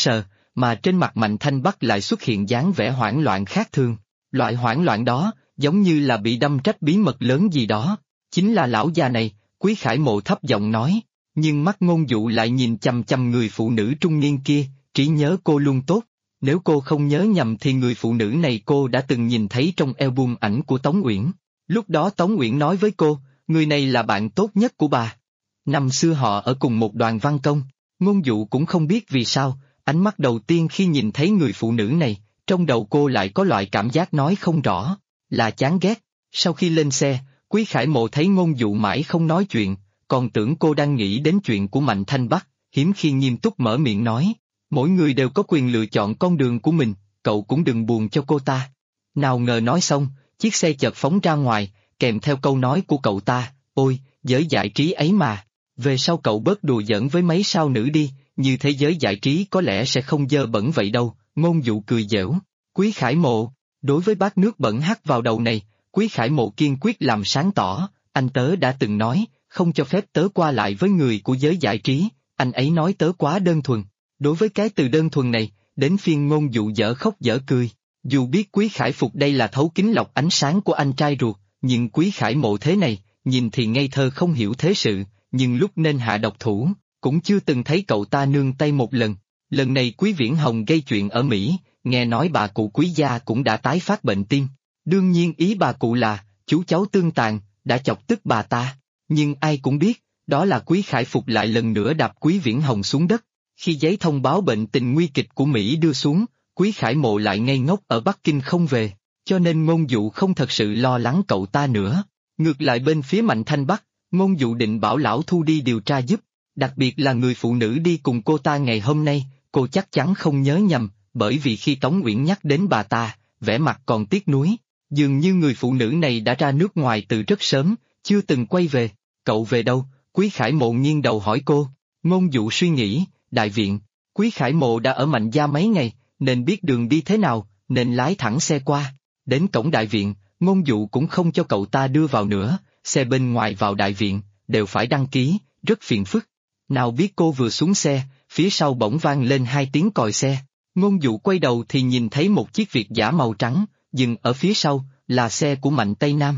mà trên mặt Mạnh Thanh Bắc lại xuất hiện dáng vẻ hoảng loạn khác thường. Loại hoảng loạn đó, giống như là bị đâm trách bí mật lớn gì đó. Chính là lão già này, Quý Khải Mộ thấp giọng nói, nhưng mắt Ngôn Dụ lại nhìn chằm chằm người phụ nữ trung niên kia, trí nhớ cô luôn tốt. Nếu cô không nhớ nhầm thì người phụ nữ này cô đã từng nhìn thấy trong album ảnh của Tống Uyển. Lúc đó Tống Uyển nói với cô, người này là bạn tốt nhất của bà. Năm xưa họ ở cùng một đoàn văn công. Ngôn Dụ cũng không biết vì sao, ánh mắt đầu tiên khi nhìn thấy người phụ nữ này, trong đầu cô lại có loại cảm giác nói không rõ, là chán ghét. Sau khi lên xe, Quý Khải Mộ thấy Ngôn Dụ mãi không nói chuyện, còn tưởng cô đang nghĩ đến chuyện của Mạnh Thanh Bắc, hiếm khi nghiêm túc mở miệng nói, mỗi người đều có quyền lựa chọn con đường của mình, cậu cũng đừng buồn cho cô ta. Nào ngờ nói xong, chiếc xe chợt phóng ra ngoài, kèm theo câu nói của cậu ta, ôi, giới giải trí ấy mà, về sau cậu bớt đùa giỡn với mấy sao nữ đi, như thế giới giải trí có lẽ sẽ không dơ bẩn vậy đâu. Ngôn Dụ cười giễu. Quý Khải Mộ, đối với bát nước bẩn hắt vào đầu này, Quý Khải Mộ kiên quyết làm sáng tỏ, anh tớ đã từng nói, không cho phép tớ qua lại với người của giới giải trí, anh ấy nói tớ quá đơn thuần. Đối với cái từ đơn thuần này, đến phiên Ngôn Dụ dở khóc dở cười. Dù biết Quý Khải Phục đây là thấu kính lọc ánh sáng của anh trai ruột, nhưng Quý Khải Mộ thế này, nhìn thì ngây thơ không hiểu thế sự, nhưng lúc nên hạ độc thủ, cũng chưa từng thấy cậu ta nương tay một lần. Lần này Quý Viễn Hồng gây chuyện ở Mỹ, nghe nói bà cụ Quý gia cũng đã tái phát bệnh tim. Đương nhiên ý bà cụ là, chú cháu tương tàn, đã chọc tức bà ta. Nhưng ai cũng biết, đó là Quý Khải Phục lại lần nữa đạp Quý Viễn Hồng xuống đất. Khi giấy thông báo bệnh tình nguy kịch của Mỹ đưa xuống, Quý Khải Mộ lại ngây ngốc ở Bắc Kinh không về, cho nên Ngôn Dụ không thật sự lo lắng cậu ta nữa. Ngược lại bên phía Mạnh Thanh Bắc, Ngôn Dụ định bảo lão Thu đi điều tra giúp, đặc biệt là người phụ nữ đi cùng cô ta ngày hôm nay, cô chắc chắn không nhớ nhầm, bởi vì khi Tống Uyển nhắc đến bà ta, vẻ mặt còn tiếc nuối, dường như người phụ nữ này đã ra nước ngoài từ rất sớm, chưa từng quay về. Cậu về đâu? Quý Khải Mộ nghiêng đầu hỏi cô. Ngôn Dụ suy nghĩ, đại viện. Quý Khải Mộ đã ở Mạnh gia mấy ngày, nên biết đường đi thế nào, nên lái thẳng xe qua. Đến cổng đại viện, Ngôn Dụ cũng không cho cậu ta đưa vào nữa, xe bên ngoài vào đại viện, đều phải đăng ký, rất phiền phức. Nào biết cô vừa xuống xe, phía sau bỗng vang lên 2 tiếng còi xe. Ngôn Dụ quay đầu thì nhìn thấy một chiếc Việt dã màu trắng, dừng ở phía sau, là xe của Mạnh Tây Nam.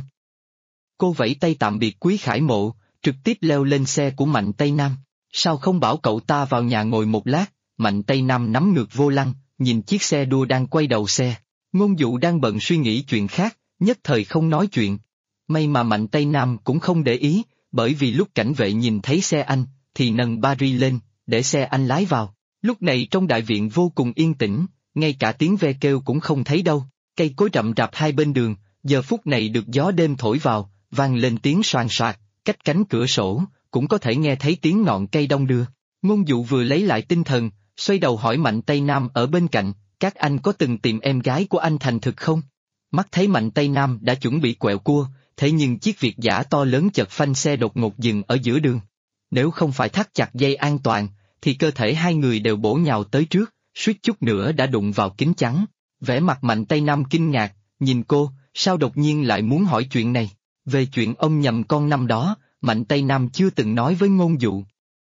Cô vẫy tay tạm biệt Quý Khải Mộ, trực tiếp leo lên xe của Mạnh Tây Nam. Sao không bảo cậu ta vào nhà ngồi một lát? Mạnh Tây Nam nắm ngược vô lăng, nhìn chiếc xe đua đang quay đầu xe. Ngôn Dụ đang bận suy nghĩ chuyện khác, nhất thời không nói chuyện. May mà Mạnh Tây Nam cũng không để ý, bởi vì lúc cảnh vệ nhìn thấy xe anh, thì nâng Paris lên, để xe anh lái vào. Lúc này trong đại viện vô cùng yên tĩnh, ngay cả tiếng ve kêu cũng không thấy đâu. Cây cối rậm rạp hai bên đường, giờ phút này được gió đêm thổi vào, vang lên tiếng xoàn xoạc, cách cánh cửa sổ, cũng có thể nghe thấy tiếng ngọn cây đong đưa. Ngôn Dụ vừa lấy lại tinh thần, xoay đầu hỏi Mạnh Tây Nam ở bên cạnh, các anh có từng tìm em gái của anh thành thực không? Mắt thấy Mạnh Tây Nam đã chuẩn bị quẹo cua, thế nhưng chiếc Việt dã to lớn chật phanh xe đột ngột dừng ở giữa đường. Nếu không phải thắt chặt dây an toàn, thì cơ thể hai người đều bổ nhào tới trước, suýt chút nữa đã đụng vào kính chắn. Vẻ mặt Mạnh Tây Nam kinh ngạc, nhìn cô, sao đột nhiên lại muốn hỏi chuyện này? Về chuyện ông nhầm con năm đó, Mạnh Tây Nam chưa từng nói với Ngôn Dụ.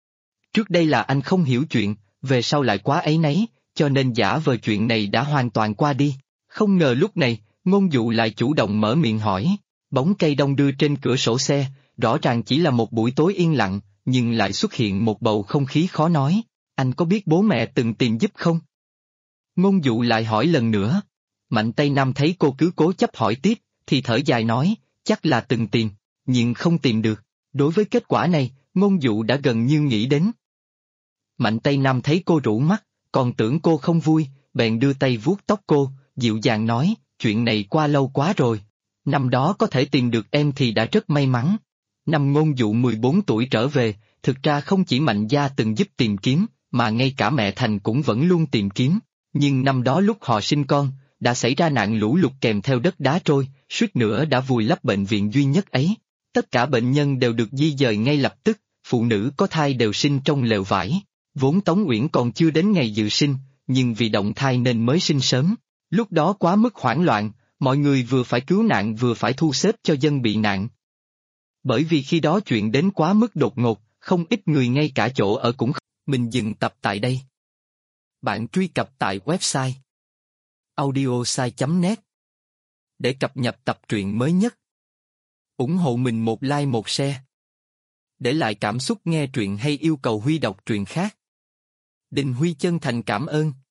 Trước đây là anh không hiểu chuyện, về sau lại quá áy náy, cho nên giả vờ chuyện này đã hoàn toàn qua đi. Không ngờ lúc này, Ngôn Dụ lại chủ động mở miệng hỏi. Bóng cây đong đưa trên cửa sổ xe, rõ ràng chỉ là một buổi tối yên lặng, nhưng lại xuất hiện một bầu không khí khó nói. Anh có biết bố mẹ từng tìm giúp không? Ngôn Dụ lại hỏi lần nữa. Mạnh Tây Nam thấy cô cứ cố chấp hỏi tiếp, thì thở dài nói, chắc là từng tìm, nhưng không tìm được. Đối với kết quả này, Ngôn Dụ đã gần như nghĩ đến. Mạnh Tây Nam thấy cô rũ mắt, còn tưởng cô không vui, bèn đưa tay vuốt tóc cô, dịu dàng nói, chuyện này qua lâu quá rồi. Năm đó có thể tìm được em thì đã rất may mắn. Năm Ngôn Dụ 14 tuổi trở về, thực ra không chỉ Mạnh gia từng giúp tìm kiếm, mà ngay cả mẹ Thành cũng vẫn luôn tìm kiếm. Nhưng năm đó lúc họ sinh con, đã xảy ra nạn lũ lụt kèm theo đất đá trôi, suýt nữa đã vùi lấp bệnh viện duy nhất ấy. Tất cả bệnh nhân đều được di dời ngay lập tức, phụ nữ có thai đều sinh trong lều vải. Vốn Tống Uyển còn chưa đến ngày dự sinh, nhưng vì động thai nên mới sinh sớm. Lúc đó quá mức hoảng loạn, mọi người vừa phải cứu nạn vừa phải thu xếp cho dân bị nạn. Bởi vì khi đó chuyện đến quá mức đột ngột, không ít người ngay cả chỗ ở cũng không. Mình dừng tập tại đây. bạn truy cập tại website audiosai.net để cập nhật tập truyện mới nhất. Ủng hộ mình một like một share. Để lại cảm xúc nghe truyện hay yêu cầu Huy đọc truyện khác. Đình Huy chân thành cảm ơn.